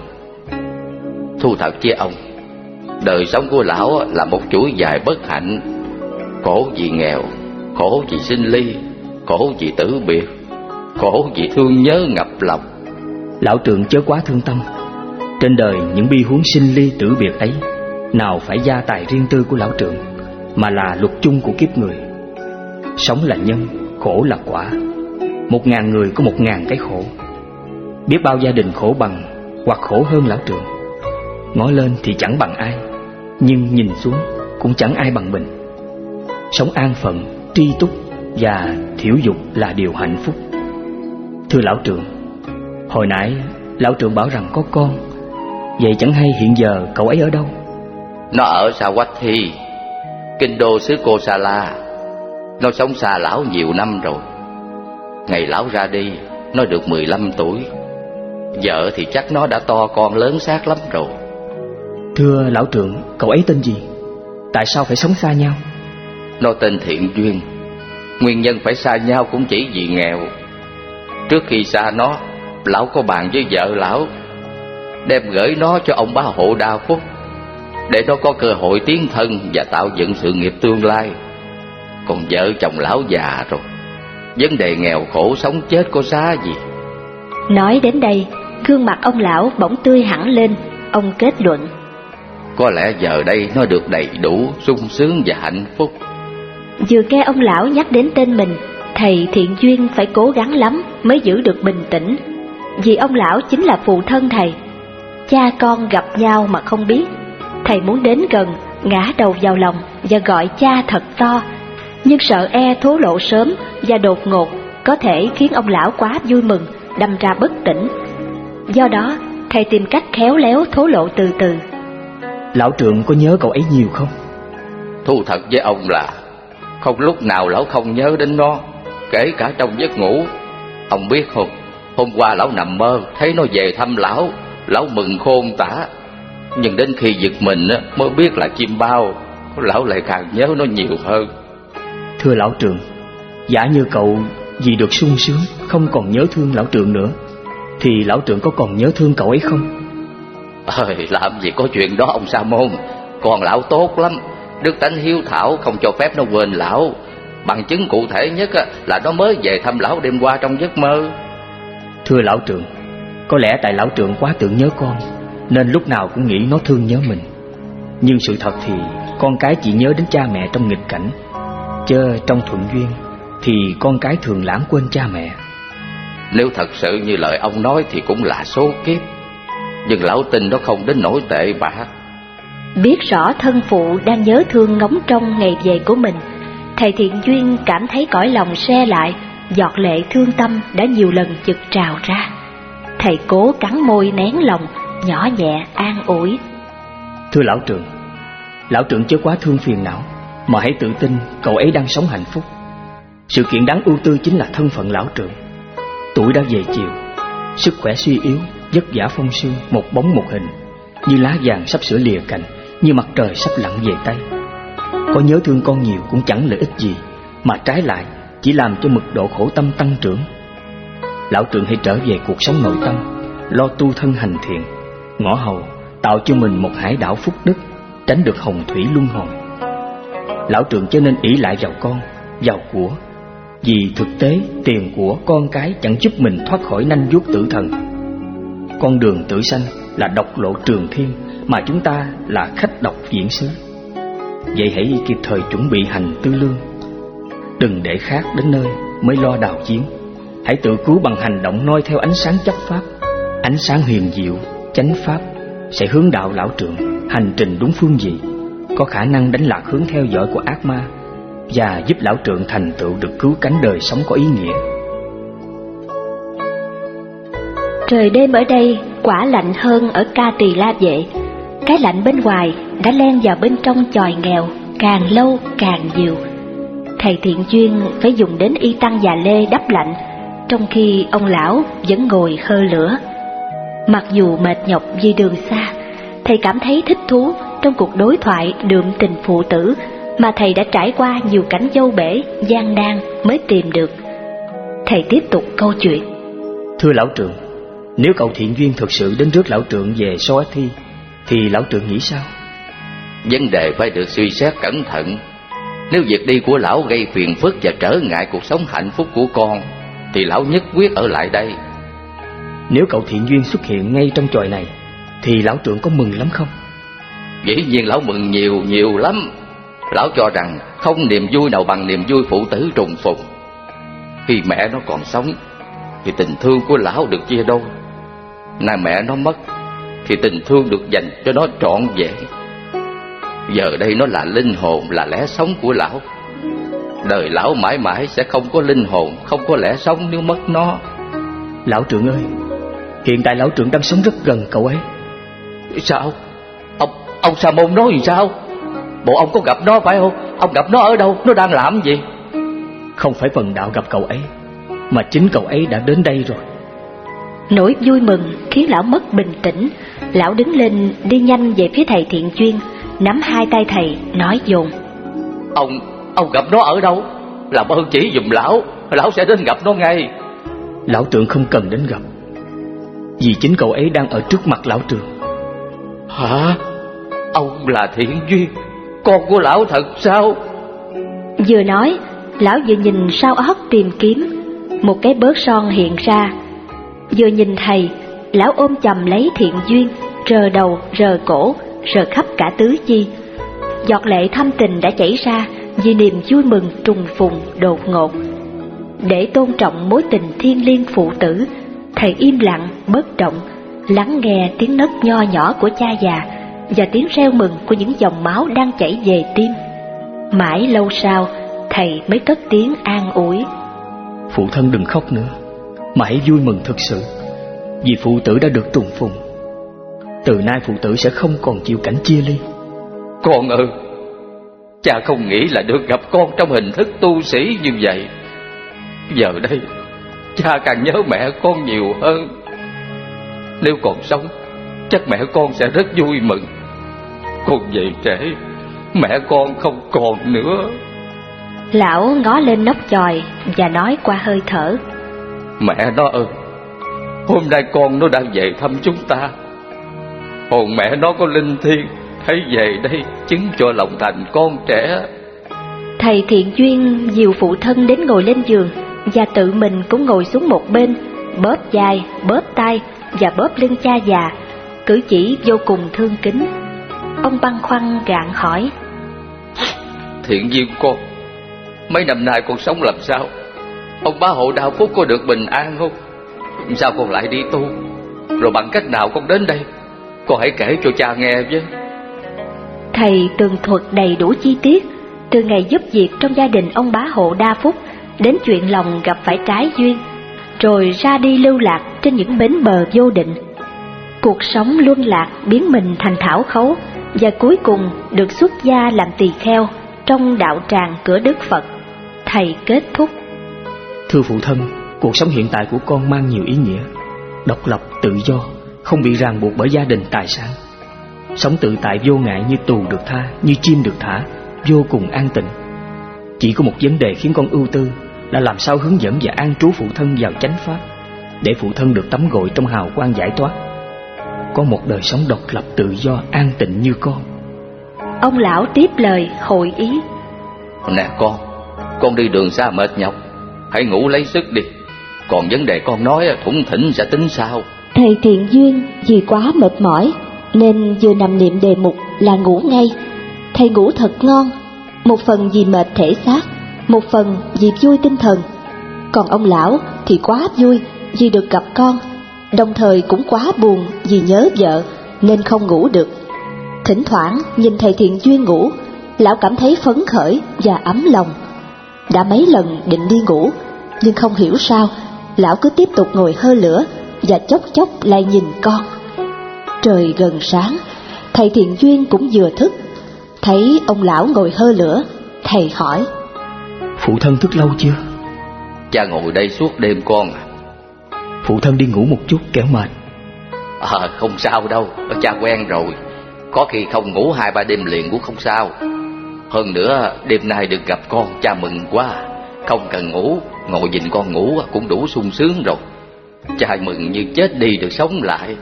Thu thật với ông, đời sống của lão là một chuỗi dài bất hạnh. Khổ vì nghèo, khổ vì sinh ly, khổ vì tử biệt, khổ vì thương nhớ ngập lòng. Lão trưởng chớ quá thương tâm. Trên đời những bi huống sinh ly tử biệt ấy, nào phải gia tài riêng tư của lão trưởng, mà là luật chung của kiếp người. Sống là nhân, khổ là quả. Một ngàn người có một ngàn cái khổ. Biết bao gia đình khổ bằng hoặc khổ hơn lão trưởng. Ngó lên thì chẳng bằng ai, nhưng nhìn xuống cũng chẳng ai bằng mình. Sống an phận, tri túc và thiểu dục là điều hạnh phúc. Thưa lão trưởng, hồi nãy lão trưởng bảo rằng có con, vậy chẳng hay hiện giờ cậu ấy ở đâu? Nó ở Sawathi, kinh đô xứ Kosala. Nó sống xa lão nhiều năm rồi. Ngày lão ra đi, nó được mười lăm tuổi. Vợ thì chắc nó đã to con lớn xác lắm rồi. Thưa lão trưởng, cậu ấy tên gì? Tại sao phải sống xa nhau? Nó tên Thiện Duyên. Nguyên nhân phải xa nhau cũng chỉ vì nghèo. Trước khi xa nó, lão có bàn với vợ lão đem gửi nó cho ông bá hộ Đa Phúc, để nó có cơ hội tiến thân và tạo dựng sự nghiệp tương lai. Còn vợ chồng lão già rồi, vấn đề nghèo khổ sống chết có xa gì. Nói đến đây, gương mặt ông lão bỗng tươi hẳn lên. Ông kết luận: có lẽ giờ đây nó được đầy đủ, sung sướng và hạnh phúc. Vừa nghe ông lão nhắc đến tên mình, thầy Thiện Duyên phải cố gắng lắm mới giữ được bình tĩnh. Vì ông lão chính là phụ thân thầy. Cha con gặp nhau mà không biết. Thầy muốn đến gần, ngã đầu vào lòng và gọi cha thật to, nhưng sợ e thổ lộ sớm và đột ngột có thể khiến ông lão quá vui mừng, đâm ra bất tỉnh. Do đó, thầy tìm cách khéo léo thổ lộ từ từ. Lão Trượng có nhớ cậu ấy nhiều không? Thú thật với ông là không lúc nào lão không nhớ đến nó, kể cả trong giấc ngủ. Ông biết không, hôm qua lão nằm mơ thấy nó về thăm lão, lão mừng khôn tả. Nhưng đến khi giật mình mới biết là chim bao, lão lại càng nhớ nó nhiều hơn. Thưa Lão Trượng, giả như cậu vì được sung sướng không còn nhớ thương Lão Trượng nữa, thì Lão Trượng có còn nhớ thương cậu ấy không? Ơi, làm gì có chuyện đó ông Sa Môn. Còn lão tốt lắm, đức tánh hiếu thảo không cho phép nó quên lão. Bằng chứng cụ thể nhất là nó mới về thăm lão đêm qua trong giấc mơ. Thưa Lão Trượng, có lẽ tại Lão Trượng quá tưởng nhớ con, nên lúc nào cũng nghĩ nó thương nhớ mình. Nhưng sự thật thì con cái chỉ nhớ đến cha mẹ trong nghịch cảnh, chớ trong thuận duyên thì con cái thường lãng quên cha mẹ. Nếu thật sự như lời ông nói thì cũng là số kiếp, nhưng lão tin nó không đến nỗi tệ bạc. Biết rõ thân phụ đang nhớ thương ngóng trông ngày về của mình, thầy Thiện Duyên cảm thấy cõi lòng se lại, giọt lệ thương tâm đã nhiều lần chực trào ra. Thầy cố cắn môi nén lòng, nhỏ nhẹ an ủi: Thưa Lão Trượng, Lão Trượng chớ quá thương phiền não, mà hãy tự tin cậu ấy đang sống hạnh phúc. Sự kiện đáng ưu tư chính là thân phận Lão Trượng. Tuổi đã về chiều, sức khỏe suy yếu, vất vả phong sương, một bóng một hình, như lá vàng sắp sửa lìa cành, như mặt trời sắp lặn về Tây. Có nhớ thương con nhiều cũng chẳng lợi ích gì, mà trái lại chỉ làm cho mực độ khổ tâm tăng trưởng. Lão Trượng hãy trở về cuộc sống nội tâm, lo tu thân hành thiện, ngõ hầu tạo cho mình một hải đảo phúc đức, tránh được hồng thủy luân hồi. Lão Trượng cho nên ỷ lại vào con, vào của, vì thực tế tiền của con cái chẳng giúp mình thoát khỏi nanh vuốt tử thần. Con đường tử sanh là độc lộ trường thiên, mà chúng ta là khách độc diễn xứ. Vậy hãy kịp thời chuẩn bị hành tư lương, đừng để khác đến nơi mới lo đào giếng. Hãy tự cứu bằng hành động noi theo ánh sáng chấp pháp. Ánh sáng huyền diệu, chánh pháp sẽ hướng đạo Lão Trượng hành trình đúng phương vị, có khả năng đánh lạc hướng theo dõi của ác ma, và giúp Lão Trượng thành tựu được cứu cánh đời sống có ý nghĩa. Trời đêm ở đây quả lạnh hơn ở Ca Tỳ La Vệ. Cái lạnh bên ngoài đã len vào bên trong chòi nghèo, càng lâu càng nhiều. Thầy Thiện Duyên phải dùng đến y tăng già lê đắp lạnh, trong khi ông lão vẫn ngồi hơ lửa. Mặc dù mệt nhọc vì đường xa, thầy cảm thấy thích thú trong cuộc đối thoại đượm tình phụ tử mà thầy đã trải qua nhiều cảnh dâu bể, gian nan mới tìm được. Thầy tiếp tục câu chuyện: Thưa Lão Trượng, nếu cậu Thiện Duyên thực sự đến rước Lão Trượng về Soathi, thì Lão Trượng nghĩ sao? Vấn đề phải được suy xét cẩn thận. Nếu việc đi của lão gây phiền phức và trở ngại cuộc sống hạnh phúc của con, thì lão nhất quyết ở lại đây. Nếu cậu Thiện Duyên xuất hiện ngay trong chòi này, thì Lão Trượng có mừng lắm không? Dĩ nhiên lão mừng nhiều nhiều lắm. Lão cho rằng không niềm vui nào bằng niềm vui phụ tử trùng phùng. Khi mẹ nó còn sống thì tình thương của lão được chia đôi. Nay mẹ nó mất thì tình thương được dành cho nó trọn vẹn. Giờ đây nó là linh hồn, là lẽ sống của lão. Đời lão mãi mãi sẽ không có linh hồn, không có lẽ sống nếu mất nó. Lão Trượng ơi, hiện tại Lão Trượng đang sống rất gần cậu ấy. Sao? Ông, ông Sa Môn nói gì sao? Bộ ông có gặp nó phải không? Ông gặp nó ở đâu? Nó đang làm gì? Không phải phần đạo gặp cậu ấy, mà chính cậu ấy đã đến đây rồi. Nỗi vui mừng khiến lão mất bình tĩnh. Lão đứng lên đi nhanh về phía thầy Thiện Duyên, nắm hai tay thầy nói dồn: Ông, ông gặp nó ở đâu? làm ơn chỉ giùm lão, lão sẽ đến gặp nó ngay. Lão Trượng không cần đến gặp, vì chính cậu ấy đang ở trước mặt lão Trượng. Hả? Ông là Thiện Duyên, con của lão thật sao? Vừa nói, lão vừa nhìn sau óc tìm kiếm. Một cái bớt son hiện ra. Vừa nhìn thầy, lão ôm chầm lấy Thiện Duyên, rờ đầu, rờ cổ, rờ khắp cả tứ chi. Giọt lệ thâm tình đã chảy ra vì niềm vui mừng trùng phùng đột ngột. Để tôn trọng mối tình thiêng liêng phụ tử, thầy im lặng, bất động, lắng nghe tiếng nấc nho nhỏ của cha già và tiếng reo mừng của những dòng máu đang chảy về tim. Mãi lâu sau, thầy mới cất tiếng an ủi: Phụ thân đừng khóc nữa, mà hãy vui mừng thực sự, vì phụ tử đã được trùng phùng. Từ nay phụ tử sẽ không còn chịu cảnh chia ly. Con ơi, cha không nghĩ là được gặp con trong hình thức tu sĩ như vậy. Giờ đây, cha càng nhớ mẹ con nhiều hơn. Nếu còn sống, chắc mẹ con sẽ rất vui mừng. Con về trễ, mẹ con không còn nữa. Lão ngó lên nóc chòi và nói qua hơi thở: Mẹ nó ơi, hôm nay con nó đang về thăm chúng ta. Hồn mẹ nó có linh thiêng, hãy về đây chứng cho lòng thành con trẻ. Thầy Thiện Duyên dìu phụ thân đến ngồi lên giường, và tự mình cũng ngồi xuống một bên, bóp vai, bóp tay và bóp lưng cha già, cử chỉ vô cùng thương kính. Ông băn khoăn gạn hỏi: Thiện Duyên con, mấy năm nay con sống làm sao? Ông bá hộ Đa Phúc có được bình an không? Sao con lại đi tu? Rồi bằng cách nào con đến đây? Con hãy kể cho cha nghe với. Thầy tường thuật đầy đủ chi tiết, từ ngày giúp việc trong gia đình ông bá hộ Đa Phúc đến chuyện lòng gặp phải trái duyên, rồi ra đi lưu lạc trên những bến bờ vô định. Cuộc sống luân lạc biến mình thành thảo khấu, và cuối cùng được xuất gia làm tỳ kheo trong đạo tràng cửa Đức Phật. Thầy kết thúc: Thưa phụ thân, cuộc sống hiện tại của con mang nhiều ý nghĩa: độc lập, tự do, không bị ràng buộc bởi gia đình, tài sản. Sống tự tại vô ngại như tù được tha, như chim được thả, vô cùng an tịnh. Chỉ có một vấn đề khiến con ưu tư là làm sao hướng dẫn và an trú phụ thân vào chánh pháp, để phụ thân được tắm gội trong hào quang giải thoát, có một đời sống độc lập, tự do, an tịnh như con. Ông lão tiếp lời hội ý: Nè con, con đi đường xa mệt nhọc, hãy ngủ lấy sức đi. Còn vấn đề con nói thủng thỉnh sẽ tính sau. Thầy Thiện Duyên vì quá mệt mỏi nên vừa nằm niệm đề mục là ngủ ngay. Thầy ngủ thật ngon, một phần vì mệt thể xác, một phần vì vui tinh thần. Còn ông lão thì quá vui vì được gặp con, đồng thời cũng quá buồn vì nhớ vợ nên không ngủ được. Thỉnh thoảng nhìn thầy Thiện Duyên ngủ, lão cảm thấy phấn khởi và ấm lòng. Đã mấy lần định đi ngủ, nhưng không hiểu sao lão cứ tiếp tục ngồi hơ lửa và chốc chốc lại nhìn con. Trời gần sáng, thầy Thiện Duyên cũng vừa thức. Thấy ông lão ngồi hơ lửa, thầy hỏi: Phụ thân thức lâu chưa? Cha ngồi đây suốt đêm con à. Phụ thân đi ngủ một chút kẻo mệt. À, không sao đâu, cha quen rồi. Có khi không ngủ hai ba đêm liền cũng không sao. Hơn nữa đêm nay được gặp con, cha mừng quá. Không cần ngủ, ngồi nhìn con ngủ cũng đủ sung sướng rồi. Cha mừng như chết đi được sống lại.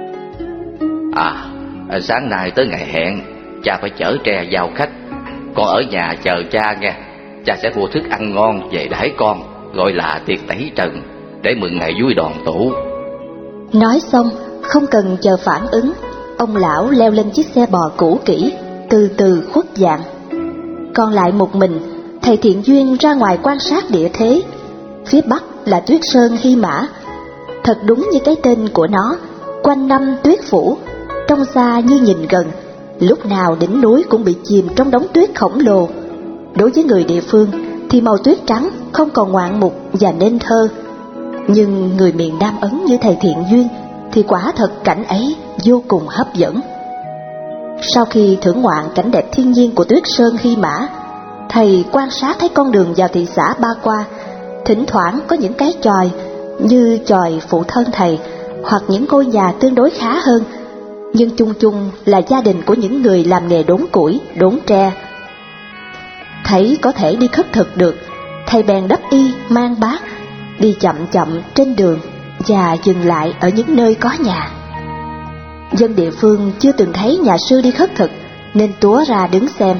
À, sáng nay tới ngày hẹn, cha phải chở tre vào khách. Con ở nhà chờ cha nghe. Cha sẽ mua thức ăn ngon về đãi con, gọi là tiệc tẩy trần, để mừng ngày vui đoàn tụ. Nói xong, không cần chờ phản ứng, ông lão leo lên chiếc xe bò cũ kỹ, từ từ khuất dạng. Còn lại một mình, thầy Thiện Duyên ra ngoài quan sát địa thế. Phía bắc là Tuyết Sơn Hy Mã. Thật đúng như cái tên của nó, quanh năm tuyết phủ, trông xa như nhìn gần, lúc nào đỉnh núi cũng bị chìm trong đống tuyết khổng lồ. Đối với người địa phương thì màu tuyết trắng không còn ngoạn mục và nên thơ, nhưng người miền Nam Ấn như thầy Thiện Duyên thì quả thật cảnh ấy vô cùng hấp dẫn. Sau khi thưởng ngoạn cảnh đẹp thiên nhiên của Tuyết Sơn Hy Mã, thầy quan sát thấy con đường vào thị xã Ba Qua, thỉnh thoảng có những cái chòi như chòi phụ thân thầy, hoặc những ngôi nhà tương đối khá hơn, nhưng chung chung là gia đình của những người làm nghề đốn củi, đốn tre. Thấy có thể đi khất thực được, thầy thầy bèn đắp y mang bát, đi chậm chậm trên đường và dừng lại ở những nơi có nhà. Dân địa phương chưa từng thấy nhà sư đi khất thực nên túa ra đứng xem.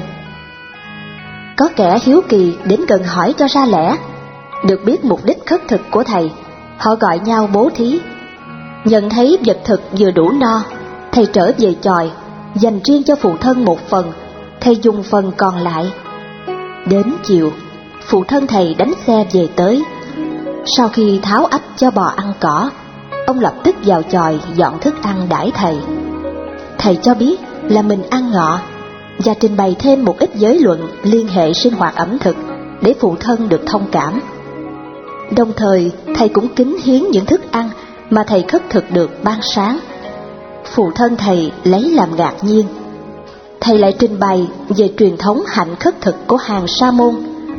Có kẻ hiếu kỳ đến gần hỏi cho ra lẽ. Được biết mục đích khất thực của thầy, họ gọi nhau bố thí. Nhận thấy vật thực vừa đủ no, thầy trở về chòi, dành riêng cho phụ thân một phần, thầy dùng phần còn lại. Đến chiều, phụ thân thầy đánh xe về tới. Sau khi tháo ách cho bò ăn cỏ, ông lập tức vào chòi dọn thức ăn đãi thầy. Thầy cho biết là mình ăn ngọ và trình bày thêm một ít giới luận liên hệ sinh hoạt ẩm thực để phụ thân được thông cảm. Đồng thời thầy cũng kính hiến những thức ăn mà thầy khất thực được ban sáng. Phụ thân thầy lấy làm ngạc nhiên. Thầy lại trình bày về truyền thống hạnh khất thực của hàng Sa môn.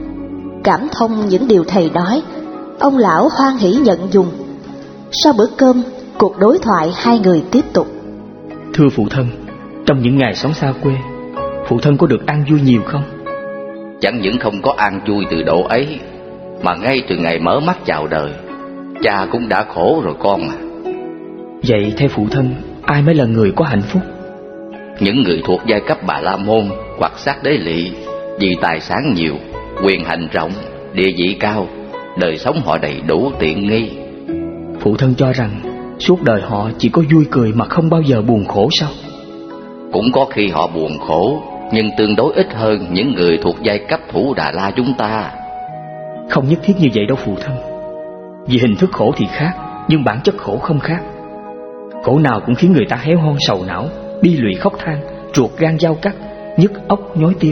Cảm thông những điều thầy nói, ông lão hoan hỉ nhận dùng. Sau bữa cơm, cuộc đối thoại hai người tiếp tục. Thưa phụ thân, trong những ngày sống xa quê, phụ thân có được ăn vui nhiều không? Chẳng những không có an vui từ độ ấy, mà ngay từ ngày mở mắt chào đời, cha cũng đã khổ rồi con à. Vậy theo phụ thân, ai mới là người có hạnh phúc? Những người thuộc giai cấp Bà La Môn hoặc sát đế lỵ, vì tài sản nhiều, quyền hành rộng, địa vị cao, đời sống họ đầy đủ tiện nghi. Phụ thân cho rằng suốt đời họ chỉ có vui cười mà không bao giờ buồn khổ sao? Cũng có khi họ buồn khổ, nhưng tương đối ít hơn những người thuộc giai cấp Thủ Đà La chúng ta. Không nhất thiết như vậy đâu phụ thân. Vì hình thức khổ thì khác, nhưng bản chất khổ không khác. Khổ nào cũng khiến người ta héo hon sầu não, bi lụy khóc than, ruột gan dao cắt, nhức óc nhói tim.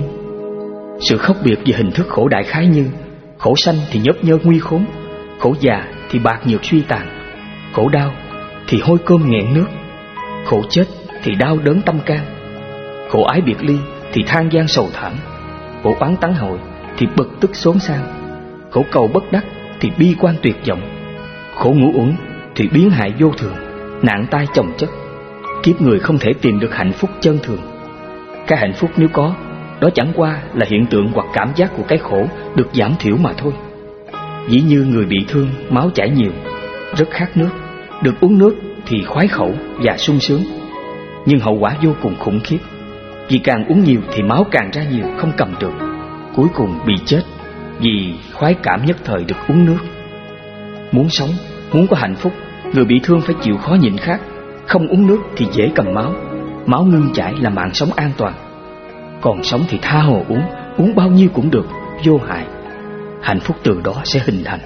Sự khác biệt về hình thức khổ đại khái như khổ sanh thì nhớp nhơ nguy khốn, khổ già thì bạc nhược suy tàn, khổ đau thì hôi cơm nghẹn nước, khổ chết thì đau đớn tâm can, khổ ái biệt ly thì than gian sầu thảm, khổ oán tắng hội thì bực tức xốn sang, khổ cầu bất đắc thì bi quan tuyệt vọng, khổ ngũ uẩn thì biến hại vô thường, nạn tai chồng chất. Kiếp người không thể tìm được hạnh phúc chân thường. Cái hạnh phúc nếu có, đó chẳng qua là hiện tượng hoặc cảm giác của cái khổ được giảm thiểu mà thôi. Dĩ như người bị thương, máu chảy nhiều, rất khát nước, được uống nước thì khoái khẩu và sung sướng. Nhưng hậu quả vô cùng khủng khiếp. Vì càng uống nhiều thì máu càng ra nhiều, không cầm được, cuối cùng bị chết vì khoái cảm nhất thời được uống nước. Muốn sống, muốn có hạnh phúc, người bị thương phải chịu khó nhịn khát. Không uống nước thì dễ cầm máu, máu ngưng chảy là mạng sống an toàn. Còn sống thì tha hồ uống, uống bao nhiêu cũng được, vô hại. Hạnh phúc từ đó sẽ hình thành.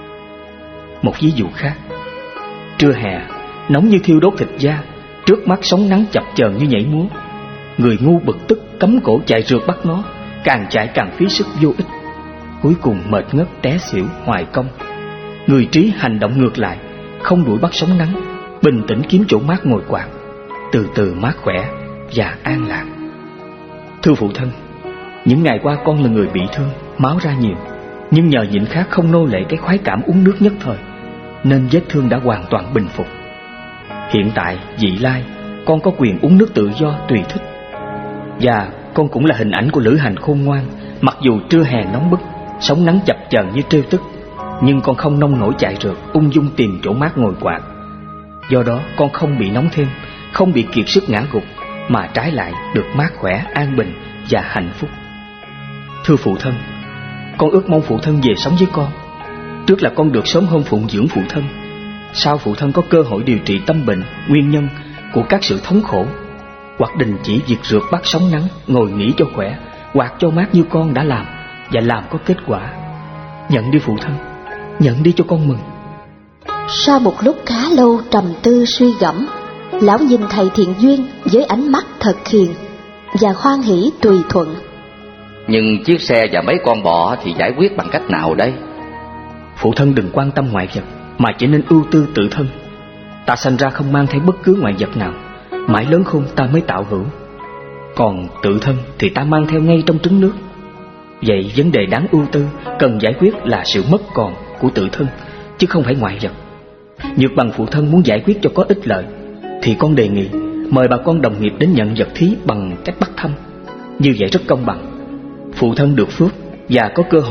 Một ví dụ khác, trưa hè, nóng như thiêu đốt thịt da, trước mắt sóng nắng chập chờn như nhảy múa. Người ngu bực tức cấm cổ chạy rượt bắt nó, càng chạy càng phí sức vô ích, cuối cùng mệt ngất té xỉu hoài công. Người trí hành động ngược lại, không đuổi bắt sóng nắng, bình tĩnh kiếm chỗ mát ngồi quạt, từ từ mát khỏe và an lạc. Thưa phụ thân, những ngày qua con là người bị thương, máu ra nhiều, nhưng nhờ nhịn khát không nô lệ cái khoái cảm uống nước nhất thời, nên vết thương đã hoàn toàn bình phục. Hiện tại, vị lai, con có quyền uống nước tự do tùy thích. Và con cũng là hình ảnh của lữ hành khôn ngoan. Mặc dù trưa hè nóng bức, sóng nắng chập chờn như trêu tức, nhưng con không nông nổi chạy rượt, ung dung tìm chỗ mát ngồi quạt. Do đó con không bị nóng thêm, không bị kiệt sức ngã gục, mà trái lại được mát khỏe, an bình và hạnh phúc. Thưa phụ thân, con ước mong phụ thân về sống với con. Trước là con được sớm hôm phụng dưỡng phụ thân, sau phụ thân có cơ hội điều trị tâm bệnh, nguyên nhân của các sự thống khổ, hoặc đình chỉ việc rượt bắt sóng nắng, ngồi nghỉ cho khỏe, quạt cho mát như con đã làm, và làm có kết quả. Nhận đi phụ thân, nhận đi cho con mừng. Sau một lúc khá lâu trầm tư suy gẫm, lão nhìn thầy Thiện Duyên với ánh mắt thật hiền và hoan hỷ tùy thuận. Nhưng chiếc xe và mấy con bò thì giải quyết bằng cách nào đây? Phụ thân đừng quan tâm ngoại vật, mà chỉ nên ưu tư tự thân. Ta sanh ra không mang theo bất cứ ngoại vật nào, mãi lớn khôn ta mới tạo hữu. Còn tự thân thì ta mang theo ngay trong trứng nước. Vậy vấn đề đáng ưu tư cần giải quyết là sự mất còn của tự thân, chứ không phải ngoại vật. Nhược bằng phụ thân muốn giải quyết cho có ích lợi, thì con đề nghị mời bà con đồng nghiệp đến nhận vật thí bằng cách bắt thăm. Như vậy rất công bằng. Phụ thân được phước và có cơ hội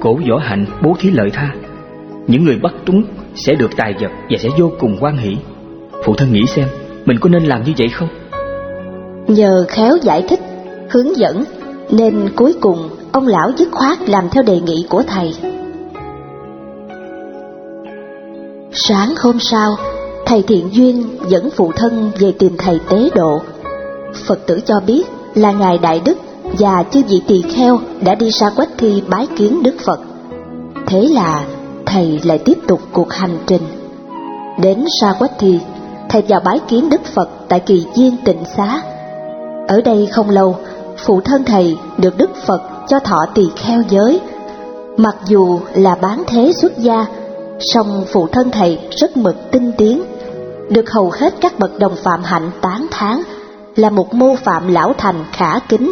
cổ võ hạnh bố thí lợi tha, những người bắt trúng sẽ được tài vật và sẽ vô cùng hoan hỷ. Phụ thân nghĩ xem, mình có nên làm như vậy không? Nhờ khéo giải thích, hướng dẫn, nên cuối cùng ông lão dứt khoát làm theo đề nghị của thầy. Sáng hôm sau, thầy Thiện Duyên dẫn phụ thân về tìm thầy tế độ. Phật tử cho biết là ngài Đại Đức và chư vị tỳ kheo đã đi Sa Quách Thi bái kiến Đức Phật. Thế là thầy lại tiếp tục cuộc hành trình. Đến Sa Quách Thi, thầy vào bái kiến Đức Phật tại Kỳ Viên Tịnh Xá. Ở đây không lâu, phụ thân thầy được Đức Phật cho thọ tỳ kheo giới. Mặc dù là bán thế xuất gia, song phụ thân thầy rất mực tinh tiến, được hầu hết các bậc đồng phạm hạnh tán thán là một mô phạm lão thành khả kính.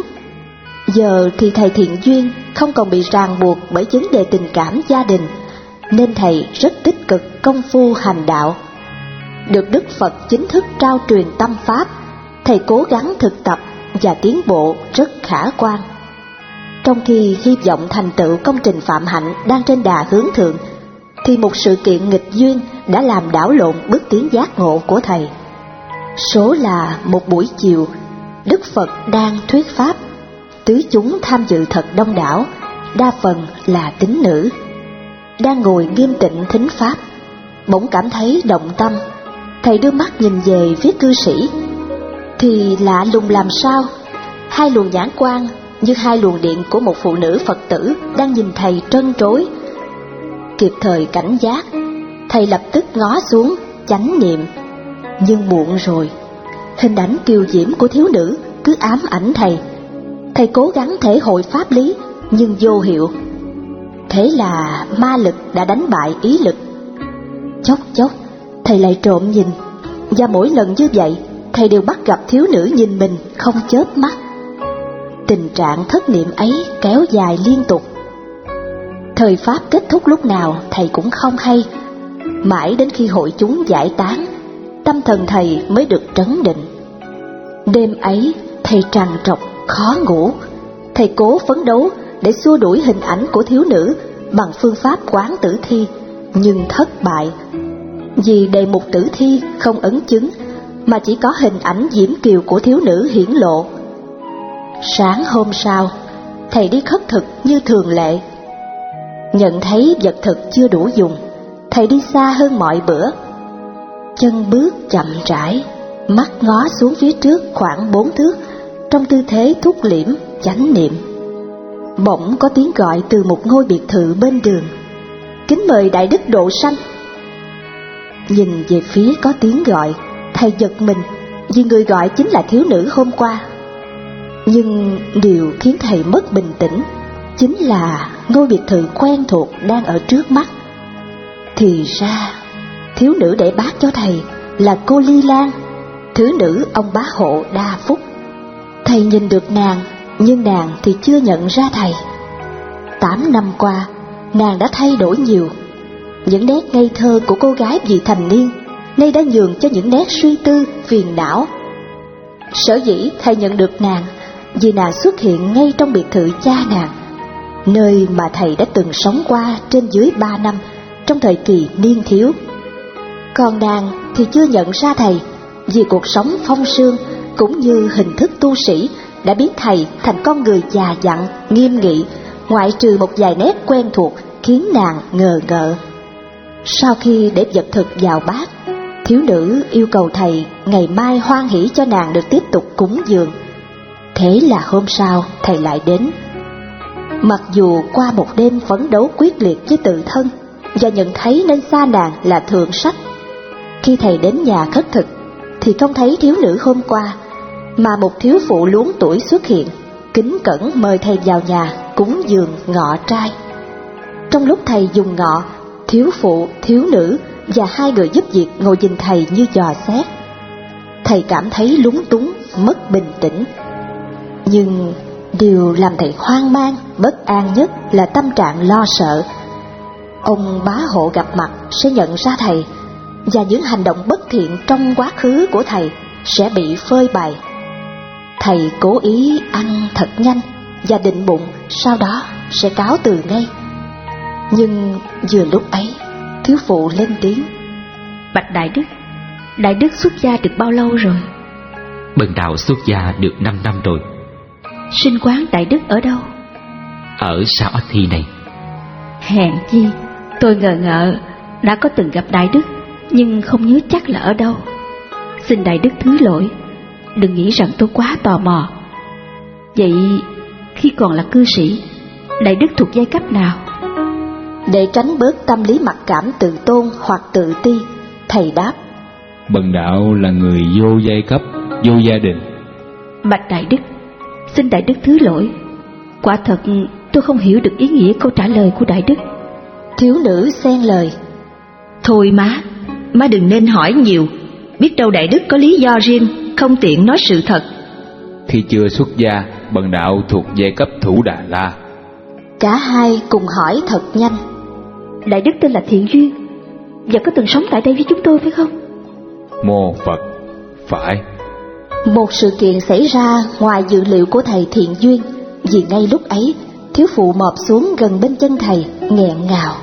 Giờ thì thầy Thiện Duyên không còn bị ràng buộc bởi vấn đề tình cảm gia đình, nên thầy rất tích cực công phu hành đạo. Được Đức Phật chính thức trao truyền tâm pháp, thầy cố gắng thực tập và tiến bộ rất khả quan. Trong khi hy vọng thành tựu công trình phạm hạnh đang trên đà hướng thượng, thì một sự kiện nghịch duyên đã làm đảo lộn bước tiến giác ngộ của thầy. Số là một buổi chiều, Đức Phật đang thuyết pháp, tứ chúng tham dự thật đông đảo, đa phần là tín nữ. Đang ngồi nghiêm tịnh thính pháp, bỗng cảm thấy động tâm. Thầy đưa mắt nhìn về phía cư sĩ, thì lạ lùng làm sao, hai luồng nhãn quang như hai luồng điện của một phụ nữ Phật tử đang nhìn thầy trân trối. Kịp thời cảnh giác, thầy lập tức ngó xuống chánh niệm. Nhưng muộn rồi, hình ảnh kiều diễm của thiếu nữ cứ ám ảnh thầy. Thầy cố gắng thể hội pháp lý nhưng vô hiệu. Thế là ma lực đã đánh bại ý lực. Chốc chốc thầy lại trộm nhìn, và mỗi lần như vậy thầy đều bắt gặp thiếu nữ nhìn mình không chớp mắt. Tình trạng thất niệm ấy kéo dài liên tục. Thời pháp kết thúc lúc nào thầy cũng không hay. Mãi đến khi hội chúng giải tán, tâm thần thầy mới được trấn định. Đêm ấy thầy trằn trọc khó ngủ. Thầy cố phấn đấu để xua đuổi hình ảnh của thiếu nữ bằng phương pháp quán tử thi, nhưng thất bại. Vì đề mục tử thi không ấn chứng, mà chỉ có hình ảnh diễm kiều của thiếu nữ hiển lộ. Sáng hôm sau, thầy đi khất thực như thường lệ. Nhận thấy vật thực chưa đủ dùng, thầy đi xa hơn mọi bữa. Chân bước chậm rãi, mắt ngó xuống phía trước khoảng bốn thước, trong tư thế thúc liễm chánh niệm. Bỗng có tiếng gọi từ một ngôi biệt thự bên đường: "Kính mời Đại Đức độ sanh." Nhìn về phía có tiếng gọi, thầy giật mình, vì người gọi chính là thiếu nữ hôm qua. Nhưng điều khiến thầy mất bình tĩnh chính là ngôi biệt thự quen thuộc đang ở trước mắt. Thì ra thiếu nữ để bác cho thầy là cô Ly Lan, thứ nữ ông bá hộ đa phúc. Thầy nhìn được nàng, nhưng nàng thì chưa nhận ra thầy. Tám năm qua, nàng đã thay đổi nhiều. Những nét ngây thơ của cô gái vị thành niên nay đã nhường cho những nét suy tư, phiền não. Sở dĩ thầy nhận được nàng vì nàng xuất hiện ngay trong biệt thự cha nàng, nơi mà thầy đã từng sống qua trên dưới ba năm trong thời kỳ niên thiếu. Còn nàng thì chưa nhận ra thầy, vì cuộc sống phong sương cũng như hình thức tu sĩ đã biến thầy thành con người già dặn, nghiêm nghị, ngoại trừ một vài nét quen thuộc khiến nàng ngờ ngợ. Sau khi để vật thực vào bát, thiếu nữ yêu cầu thầy ngày mai hoan hỷ cho nàng được tiếp tục cúng dường. Thế là hôm sau thầy lại đến. Mặc dù qua một đêm phấn đấu quyết liệt với tự thân và nhận thấy nên xa nàng là thượng sách, khi thầy đến nhà khất thực thì không thấy thiếu nữ hôm qua, mà một thiếu phụ luống tuổi xuất hiện, kính cẩn mời thầy vào nhà cúng dường ngọ trai. Trong lúc thầy dùng ngọ, thiếu phụ, thiếu nữ và hai người giúp việc ngồi nhìn thầy như dò xét. Thầy cảm thấy lúng túng, mất bình tĩnh. Nhưng điều làm thầy hoang mang, bất an nhất là tâm trạng lo sợ. Ông bá hộ gặp mặt sẽ nhận ra thầy, và những hành động bất thiện trong quá khứ của thầy sẽ bị phơi bày. Thầy cố ý ăn thật nhanh và định bụng sau đó sẽ cáo từ ngay. Nhưng vừa lúc ấy, thiếu phụ lên tiếng. Bạch Đại Đức, Đại Đức xuất gia được bao lâu rồi? Bần đạo xuất gia được năm năm rồi. Sinh quán Đại Đức ở đâu? Ở Sa Oách Thi này. Hèn chi, tôi ngờ ngợ đã có từng gặp Đại Đức, nhưng không nhớ chắc là ở đâu. Xin Đại Đức thứ lỗi, đừng nghĩ rằng tôi quá tò mò. Vậy khi còn là cư sĩ, Đại Đức thuộc giai cấp nào? Để tránh bớt tâm lý mặc cảm tự tôn hoặc tự ti, thầy đáp. Bần đạo là người vô giai cấp, vô gia đình. Bạch Đại Đức, xin Đại Đức thứ lỗi, quả thật tôi không hiểu được ý nghĩa câu trả lời của Đại Đức. Thiếu nữ xen lời. Thôi má, má đừng nên hỏi nhiều. Biết đâu Đại Đức có lý do riêng, không tiện nói sự thật. Khi chưa xuất gia, bần đạo thuộc giai cấp Thủ Đà La. Cả hai cùng hỏi thật nhanh. Đại Đức tên là Thiện Duyên và có từng sống tại đây với chúng tôi phải không? Mô Phật. Phải. Một sự kiện xảy ra ngoài dự liệu của thầy Thiện Duyên, vì ngay lúc ấy thiếu phụ mọp xuống gần bên chân thầy, nghẹn ngào.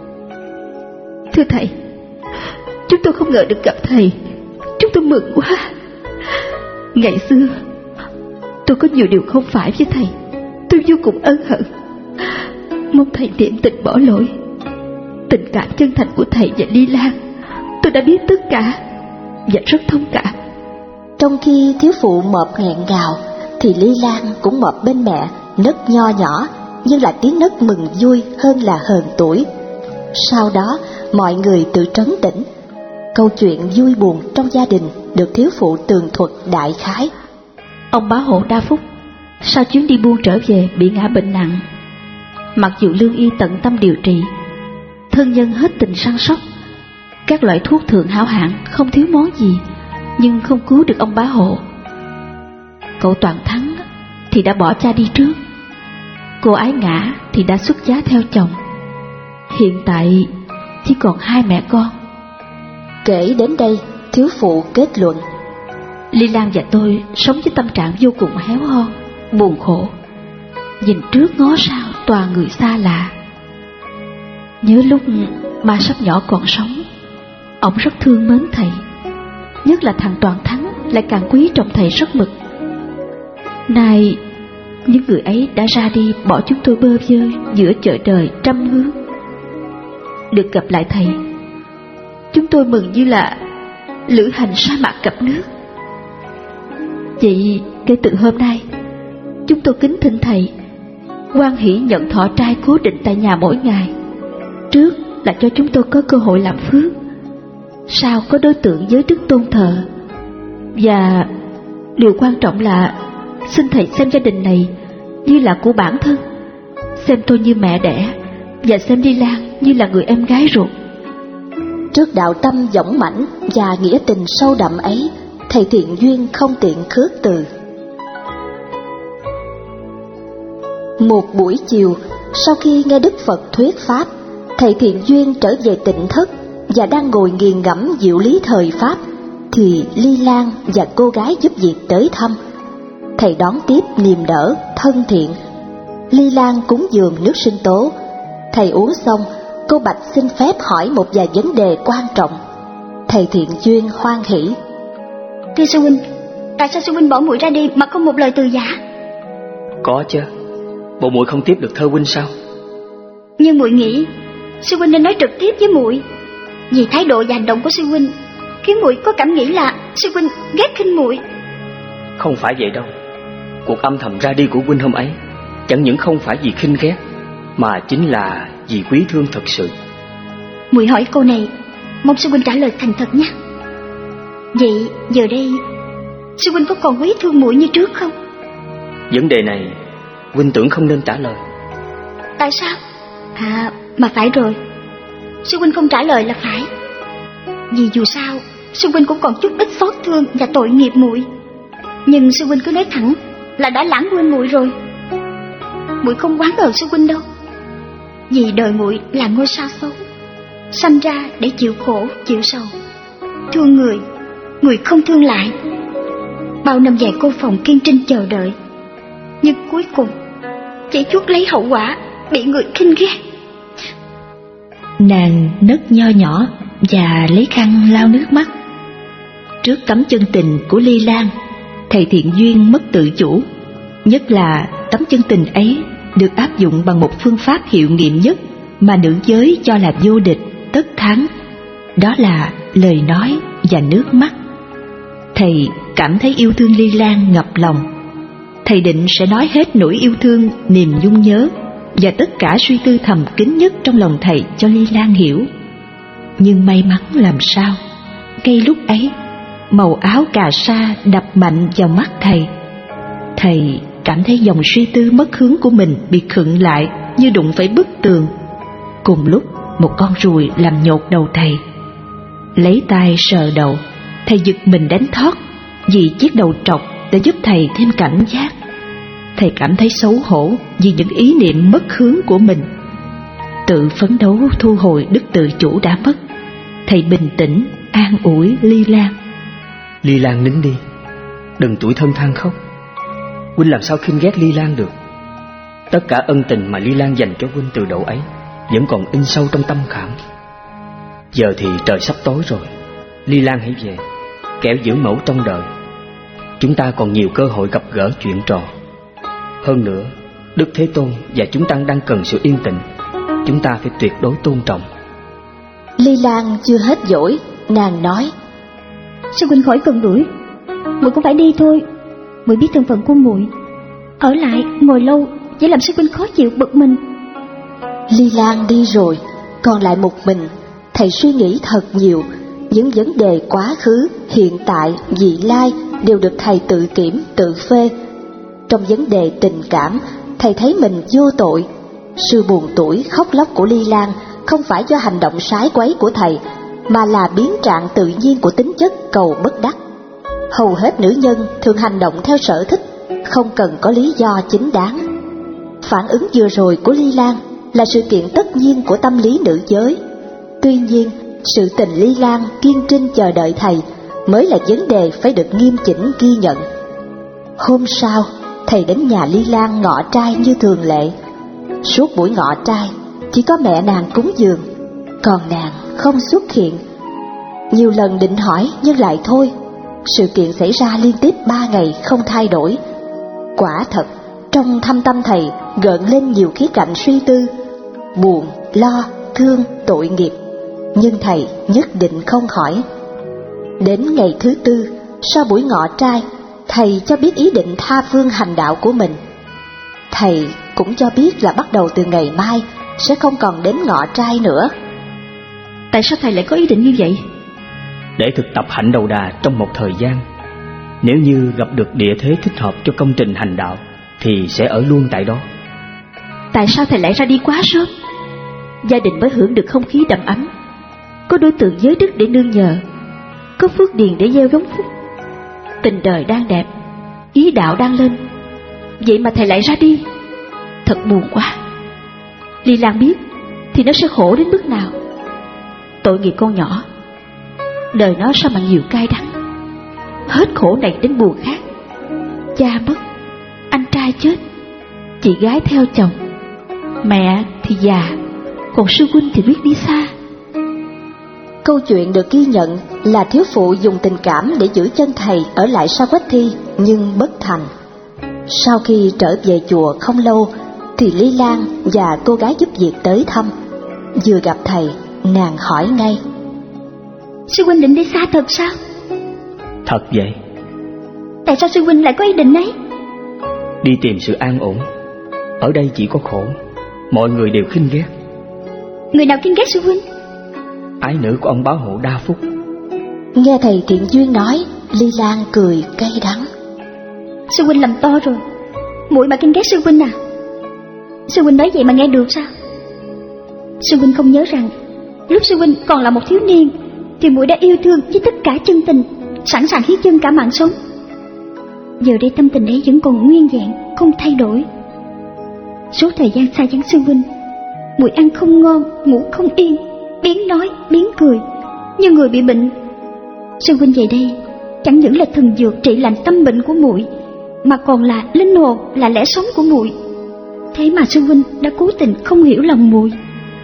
Thưa thầy, chúng tôi không ngờ được gặp thầy. Chúng tôi mừng quá. Ngày xưa tôi có nhiều điều không phải với thầy. Tôi vô cùng ân hận, mong thầy niệm tình bỏ lỗi. Tình cảm chân thành của thầy và Ly Lan tôi đã biết tất cả và rất thông cảm. Trong khi thiếu phụ mọp nghẹn ngào thì Ly Lan cũng mọp bên mẹ, nấc nho nhỏ nhưng là tiếng nấc mừng vui hơn là hờn tuổi. Sau đó mọi người tự trấn tĩnh. Câu chuyện vui buồn trong gia đình được thiếu phụ tường thuật đại khái. Ông bá hộ Đa Phúc sau chuyến đi buôn trở về bị ngã bệnh nặng. Mặc dù lương y tận tâm điều trị, thân nhân hết tình săn sóc, các loại thuốc thượng hảo hạng không thiếu món gì, nhưng không cứu được ông bá hộ. Cậu Toàn Thắng thì đã bỏ cha đi trước, cô Ái Ngã thì đã xuất giá theo chồng. Hiện tại chỉ còn hai mẹ con. Kể đến đây, thiếu phụ kết luận. Ly Lan và tôi sống với tâm trạng vô cùng héo hon, buồn khổ. Nhìn trước ngó sau toàn người xa lạ. Nhớ lúc ba sắp nhỏ còn sống, ông rất thương mến thầy, nhất là thằng Toàn Thắng lại càng quý trọng thầy rất mực. Nay những người ấy đã ra đi, bỏ chúng tôi bơ vơ giữa chợ đời trăm hướng. Được gặp lại thầy, chúng tôi mừng như là lữ hành sa mạc gặp nước. Vậy kể từ hôm nay, chúng tôi kính thỉnh thầy hoan hỷ nhận thọ trai cố định tại nhà mỗi ngày. Trước là cho chúng tôi có cơ hội làm phước, sau có đối tượng giới đức tôn thờ, và điều quan trọng là xin thầy xem gia đình này như là của bản thân, xem tôi như mẹ đẻ, và xem Ly Lan như là người em gái ruột. Trước đạo tâm dõng mãnh và nghĩa tình sâu đậm ấy, thầy Thiện Duyên không tiện khước từ. Một buổi chiều, sau khi nghe Đức Phật thuyết pháp, thầy Thiện Duyên trở về tịnh thất và đang ngồi nghiền ngẫm diệu lý thời pháp, thì Ly Lan và cô gái giúp việc tới thăm. Thầy đón tiếp niềm đỡ, thân thiện. Ly Lan cúng dường nước sinh tố. Thầy uống xong, cô Bạch xin phép hỏi một vài vấn đề quan trọng. Thầy Thiện Duyên hoan hỉ. Thưa sư huynh, tại sao sư huynh bỏ muội ra đi mà không một lời từ giả? Có chứ, bộ muội không tiếp được thơ huynh sao? Nhưng muội nghĩ sư huynh nên nói trực tiếp với muội, vì thái độ và hành động của sư huynh khiến muội có cảm nghĩ là sư huynh ghét khinh muội. Không phải vậy đâu. Cuộc âm thầm ra đi của huynh hôm ấy chẳng những không phải vì khinh ghét, mà chính là vì quý thương thật sự. Muội hỏi câu này, mong sư huynh trả lời thành thật nhé. Vậy giờ đây sư huynh có còn quý thương muội như trước không? Vấn đề này huynh tưởng không nên trả lời. Tại sao? À, mà phải rồi, sư huynh không trả lời là phải. Vì dù sao sư huynh cũng còn chút ít xót thương và tội nghiệp muội. Nhưng sư huynh cứ nói thẳng là đã lãng quên muội rồi. Muội không oán hờn sư huynh đâu, vì đời muội là ngôi sao sống, sanh ra để chịu khổ chịu sầu. Thương người, người không thương lại. Bao năm dài cô phòng kiên trinh chờ đợi, nhưng cuối cùng chỉ chuốc lấy hậu quả bị người khinh ghét. Nàng nấc nho nhỏ và lấy khăn lau nước mắt. Trước tấm chân tình của Ly Lan, thầy Thiện Duyên mất tự chủ, nhất là tấm chân tình ấy được áp dụng bằng một phương pháp hiệu nghiệm nhất mà nữ giới cho là vô địch, tất thắng, đó là lời nói và nước mắt. Thầy cảm thấy yêu thương Ly Lan ngập lòng. Thầy định sẽ nói hết nỗi yêu thương, niềm nhung nhớ và tất cả suy tư thầm kín nhất trong lòng thầy cho Ly Lan hiểu. Nhưng may mắn làm sao, ngay lúc ấy, màu áo cà sa đập mạnh vào mắt thầy. Thầy cảm thấy dòng suy tư mất hướng của mình bị khựng lại như đụng phải bức tường. Cùng lúc, một con ruồi làm nhột đầu thầy. Lấy tay sờ đầu, thầy giật mình đánh thót vì chiếc đầu trọc đã giúp thầy thêm cảnh giác. Thầy cảm thấy xấu hổ vì những ý niệm mất hướng của mình. Tự phấn đấu thu hồi đức tự chủ đã mất, thầy bình tĩnh an ủi Ly Lan. Ly Lan nín đi, đừng tủi thân than khóc. Huynh làm sao khinh ghét Ly Lan được. Tất cả ân tình mà Ly Lan dành cho huynh từ độ ấy vẫn còn in sâu trong tâm khảm. Giờ thì trời sắp tối rồi, Ly Lan hãy về, kẻo dưỡng mẫu trong đời. Chúng ta còn nhiều cơ hội gặp gỡ chuyện trò. Hơn nữa, Đức Thế Tôn và chúng tăng đang cần sự yên tĩnh. Chúng ta phải tuyệt đối tôn trọng. Ly Lan chưa hết dỗi, nàng nói: Sư huynh khỏi cần đuổi, muội cũng phải đi thôi. Muội biết thân phận của muội, ở lại ngồi lâu chỉ làm sư huynh khó chịu bực mình. Ly Lan đi rồi, còn lại một mình. Thầy suy nghĩ thật nhiều. Những vấn đề quá khứ, hiện tại, vị lai đều được thầy tự kiểm, tự phê. Trong vấn đề tình cảm, thầy thấy mình vô tội. Sự buồn tủi, khóc lóc của Ly Lan không phải do hành động sái quấy của thầy, mà là biến trạng tự nhiên của tính chất cầu bất đắc. Hầu hết nữ nhân thường hành động theo sở thích, không cần có lý do chính đáng. Phản ứng vừa rồi của Ly Lan là sự kiện tất nhiên của tâm lý nữ giới. Tuy nhiên, sự tình Ly Lan kiên trinh chờ đợi thầy mới là vấn đề phải được nghiêm chỉnh ghi nhận. Hôm sau, thầy đến nhà Ly Lan ngọ trai như thường lệ. Suốt buổi ngọ trai, chỉ có mẹ nàng cúng dường, còn nàng không xuất hiện. Nhiều lần định hỏi nhưng lại thôi. Sự kiện xảy ra liên tiếp ba ngày không thay đổi. Quả thật, trong thâm tâm thầy gợn lên nhiều khía cạnh suy tư, buồn, lo, thương, tội nghiệp. Nhưng thầy nhất định không hỏi. Đến ngày thứ tư, sau buổi ngọ trai, thầy cho biết ý định tha phương hành đạo của mình. Thầy cũng cho biết là bắt đầu từ ngày mai sẽ không còn đến ngọ trai nữa. Tại sao thầy lại có ý định như vậy? Để thực tập hạnh đầu đà trong một thời gian. Nếu như gặp được địa thế thích hợp cho công trình hành đạo thì sẽ ở luôn tại đó. Tại sao thầy lại ra đi quá sớm? Gia đình mới hưởng được không khí đầm ấm, có đối tượng giới đức để nương nhờ, có phước điền để gieo giống phúc. Tình đời đang đẹp, ý đạo đang lên, vậy mà thầy lại ra đi. Thật buồn quá. Ly Lan biết thì nó sẽ khổ đến mức nào. Tội nghiệp con nhỏ, đời nó sao mà nhiều cay đắng. Hết khổ này đến buồn khác. Cha mất, anh trai chết, chị gái theo chồng, mẹ thì già, còn sư huynh thì biết đi xa. Câu chuyện được ghi nhận là thiếu phụ dùng tình cảm để giữ chân thầy ở lại Sa Quách Thi, nhưng bất thành. Sau khi trở về chùa không lâu thì Ly Lan và cô gái giúp việc tới thăm. Vừa gặp thầy, nàng hỏi ngay: Sư huynh định đi xa thật sao? Thật vậy. Tại sao sư huynh lại có ý định ấy? Đi tìm sự an ổn. Ở đây chỉ có khổ, mọi người đều khinh ghét. Người nào khinh ghét sư huynh? Ái nữ của ông Bá Hộ đa phúc. Nghe thầy Thiện Duyên nói, Ly Lan cười cay đắng. Sư huynh làm to rồi, muội mà khinh ghét sư huynh à? Sư huynh nói vậy mà nghe được sao? Sư huynh không nhớ rằng lúc sư huynh còn là một thiếu niên thì muội đã yêu thương với tất cả chân tình, sẵn sàng hiến dâng cả mạng sống. Giờ đây tâm tình ấy vẫn còn nguyên vẹn, không thay đổi. Suốt thời gian xa vắng sư huynh, muội ăn không ngon, ngủ không yên, biến nói, biến cười, như người bị bệnh. Sư huynh về đây chẳng những là thần dược trị lành tâm bệnh của muội, mà còn là linh hồn, là lẽ sống của muội. Thế mà sư huynh đã cố tình không hiểu lòng muội.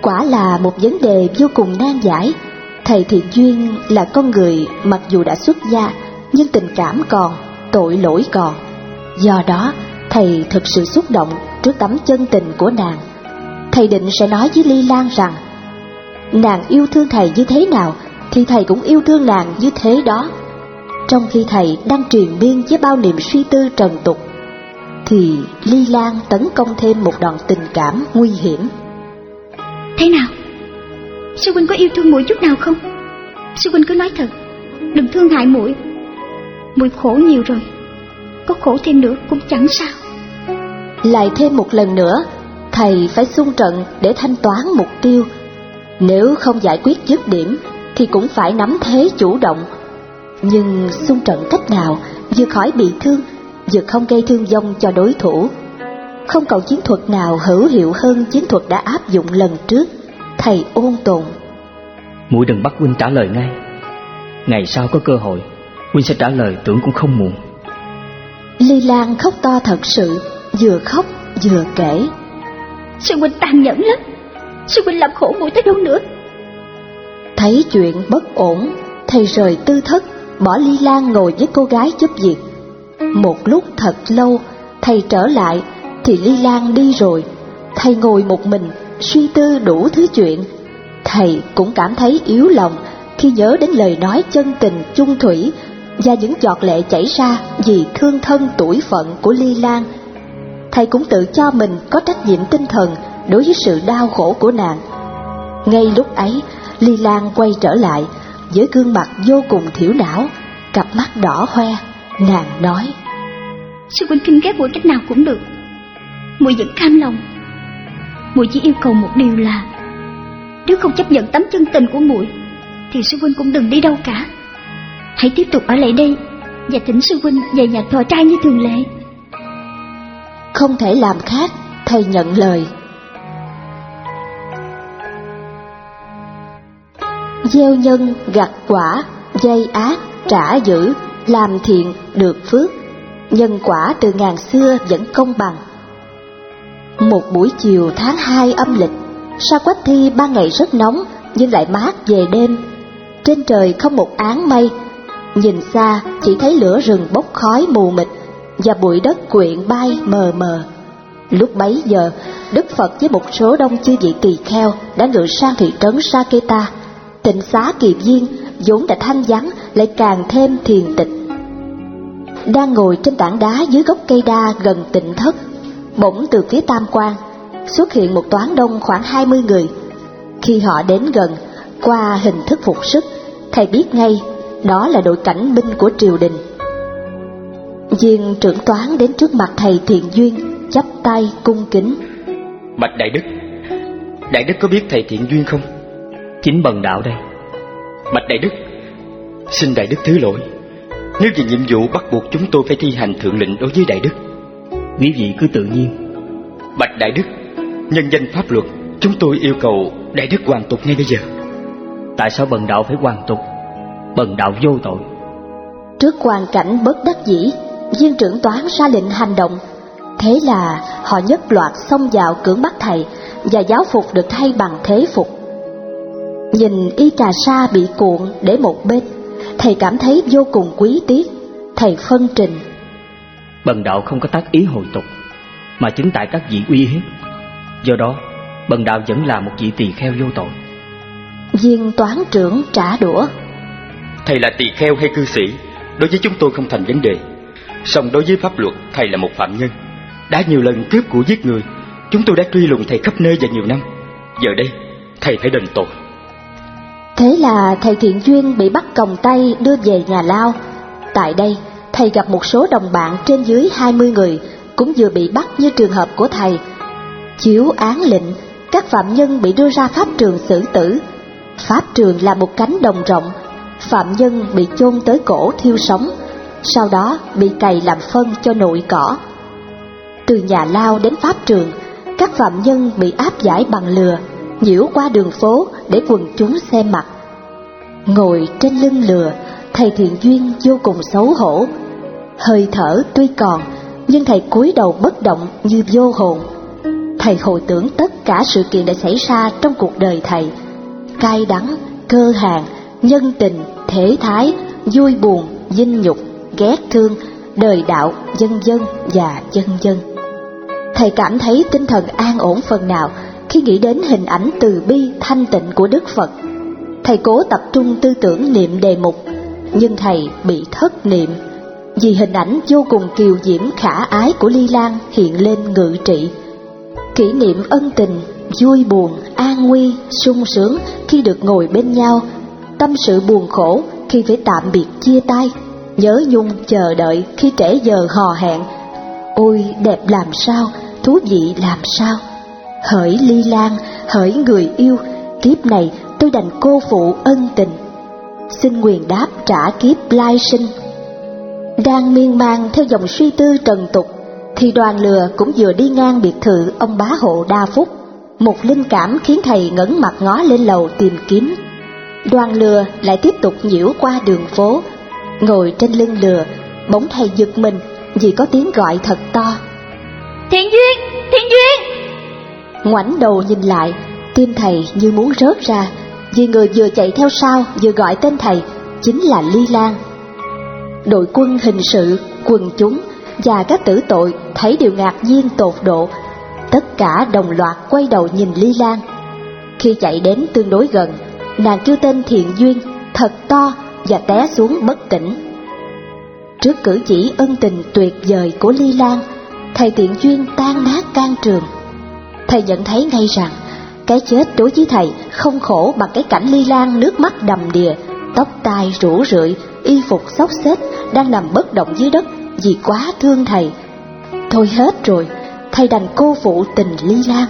Quả là một vấn đề vô cùng nan giải. Thầy Thiện Duyên là con người mặc dù đã xuất gia, nhưng tình cảm còn, tội lỗi còn. Do đó, thầy thực sự xúc động trước tấm chân tình của nàng. Thầy định sẽ nói với Ly Lan rằng nàng yêu thương thầy như thế nào thì thầy cũng yêu thương nàng như thế đó. Trong khi thầy đang triền miên với bao niềm suy tư trần tục, thì Ly Lan tấn công thêm một đòn tình cảm nguy hiểm. Thế nào? Sư huynh có yêu thương muội chút nào không? Sư huynh cứ nói thật, đừng thương hại muội. Muội khổ nhiều rồi, có khổ thêm nữa cũng chẳng sao. Lại thêm một lần nữa, thầy phải xung trận để thanh toán mục tiêu. Nếu không giải quyết dứt điểm thì cũng phải nắm thế chủ động. Nhưng xung trận cách nào vừa khỏi bị thương, vừa không gây thương vong cho đối thủ. Không còn chiến thuật nào hữu hiệu hơn chiến thuật đã áp dụng lần trước. Thầy ôn tồn. Muội đừng bắt huynh trả lời ngay. Ngày sau có cơ hội, huynh sẽ trả lời, tưởng cũng không muộn. Ly Lan khóc to thật sự, vừa khóc vừa kể. Sư huynh tàn nhẫn lắm, sư huynh làm khổ muội tới đâu nữa. Thấy chuyện bất ổn, thầy rời tư thất, bỏ Ly Lan ngồi với cô gái giúp việc. Một lúc thật lâu, thầy trở lại thì Ly Lan đi rồi. Thầy ngồi một mình, suy tư đủ thứ chuyện. Thầy cũng cảm thấy yếu lòng khi nhớ đến lời nói chân tình chung thủy và những giọt lệ chảy ra vì thương thân tuổi phận của Ly Lan. Thầy cũng tự cho mình có trách nhiệm tinh thần đối với sự đau khổ của nàng. Ngay lúc ấy, Ly Lan quay trở lại với gương mặt vô cùng thiểu não, cặp mắt đỏ hoe. Nàng nói: Sư huynh khinh ghét muội cách nào cũng được, muội vẫn cam lòng. Muội chỉ yêu cầu một điều là nếu không chấp nhận tấm chân tình của muội thì sư huynh cũng đừng đi đâu cả. Hãy tiếp tục ở lại đây và thỉnh sư huynh về nhà thọ trai như thường lệ. Không thể làm khác, thầy nhận lời. Gieo nhân gặt quả, gây ác trả dữ, làm thiện được phước. Nhân quả từ ngàn xưa vẫn công bằng. Một buổi chiều tháng hai âm lịch, Sa Quách Thi ban ngày rất nóng nhưng lại mát về đêm. Trên trời không một áng mây, nhìn xa chỉ thấy lửa rừng bốc khói mù mịt và bụi đất quyện bay mờ mờ. Lúc bấy giờ, Đức Phật với một số đông chư vị tỳ kheo đã ngự sang thị trấn Saketa. Tịnh xá Kỳ Viên vốn đã thanh vắng lại càng thêm thiền tịch. Đang ngồi trên tảng đá dưới gốc cây đa gần tịnh thất, bỗng từ phía tam quan xuất hiện một toán đông khoảng hai mươi người. Khi họ đến gần, qua hình thức phục sức, thầy biết ngay đó là đội cảnh binh của triều đình. Viên trưởng toán đến trước mặt thầy Thiện Duyên, chắp tay cung kính. Bạch Đại Đức, Đại Đức có biết thầy Thiện Duyên không? Chính bần đạo đây. Bạch Đại Đức, xin Đại Đức thứ lỗi, nếu vì nhiệm vụ bắt buộc chúng tôi phải thi hành thượng lệnh đối với Đại Đức. Quý vị cứ tự nhiên. Bạch Đại Đức, nhân danh pháp luật, chúng tôi yêu cầu Đại Đức hoàn tục ngay bây giờ. Tại sao bần đạo phải hoàn tục? Bần đạo vô tội. Trước hoàn cảnh bất đắc dĩ, viên trưởng toán ra lệnh hành động. Thế là họ nhất loạt xông vào cưỡng bắt thầy, và giáo phục được thay bằng thế phục. Nhìn y cà sa bị cuộn để một bên, thầy cảm thấy vô cùng quý tiếc. Thầy phân trình: Bần đạo không có tác ý hồi tục, mà chính tại các vị uy hiếp. Do đó, bần đạo vẫn là một vị tỳ kheo vô tội. Viên toán trưởng trả đũa: Thầy là tỳ kheo hay cư sĩ, đối với chúng tôi không thành vấn đề. Song đối với pháp luật, thầy là một phạm nhân, đã nhiều lần cướp của giết người. Chúng tôi đã truy lùng thầy khắp nơi và nhiều năm. Giờ đây, thầy phải đền tội. Thế là thầy Thiện Duyên bị bắt còng tay đưa về nhà lao. Tại đây, thầy gặp một số đồng bạn trên dưới hai mươi người cũng vừa bị bắt như trường hợp của thầy. Chiếu án lệnh, các phạm nhân bị đưa ra pháp trường xử tử. Pháp trường là một cánh đồng rộng, phạm nhân bị chôn tới cổ thiêu sống, sau đó bị cày làm phân cho nội cỏ. Từ nhà lao đến pháp trường, các phạm nhân bị áp giải bằng lừa, nhiễu qua đường phố để quần chúng xem mặt. Ngồi trên lưng lừa, thầy Thiện Duyên vô cùng xấu hổ. Hơi thở tuy còn, nhưng thầy cúi đầu bất động như vô hồn. Thầy hồi tưởng tất cả sự kiện đã xảy ra trong cuộc đời thầy: cay đắng, cơ hàn, nhân tình, thể thái, vui buồn, vinh nhục, ghét thương, đời đạo, vân vân và vân vân. Thầy cảm thấy tinh thần an ổn phần nào khi nghĩ đến hình ảnh từ bi thanh tịnh của Đức Phật. Thầy cố tập trung tư tưởng niệm đề mục, nhưng thầy bị thất niệm vì hình ảnh vô cùng kiều diễm khả ái của Ly Lan hiện lên ngự trị. Kỷ niệm ân tình, vui buồn, an nguy, sung sướng khi được ngồi bên nhau, tâm sự buồn khổ khi phải tạm biệt chia tay, nhớ nhung chờ đợi khi trễ giờ hò hẹn. Ôi đẹp làm sao, thú vị làm sao! Hỡi Ly Lan, hỡi người yêu, kiếp này tôi đành cô phụ ân tình, xin nguyền đáp trả kiếp lai sinh. Đang miên man theo dòng suy tư trần tục, thì Đoàn Lừa cũng vừa đi ngang biệt thự ông bá hộ Đa Phúc. Một linh cảm khiến thầy ngẩng mặt ngó lên lầu tìm kiếm. Đoàn Lừa lại tiếp tục nhiễu qua đường phố. Ngồi trên lưng lừa, bỗng thầy giật mình vì có tiếng gọi thật to: Thiện Duyên, Thiện Duyên! Ngoảnh đầu nhìn lại, tim thầy như muốn rớt ra, vì người vừa chạy theo sau vừa gọi tên thầy chính là Ly Lan. Đội quân hình sự, quần chúng và các tử tội thấy đều ngạc nhiên tột độ. Tất cả đồng loạt quay đầu nhìn Ly Lan. Khi chạy đến tương đối gần, nàng kêu tên Thiện Duyên thật to và té xuống bất tỉnh. Trước cử chỉ ân tình tuyệt vời của Ly Lan, thầy Thiện Duyên tan nát can trường. Thầy nhận thấy ngay rằng cái chết đối với thầy không khổ bằng cái cảnh Ly Lan nước mắt đầm đìa, tóc tai rủ rượi, y phục xốc xếch, đang nằm bất động dưới đất vì quá thương thầy. Thôi hết rồi, thầy đành cô phụ tình Ly Lan.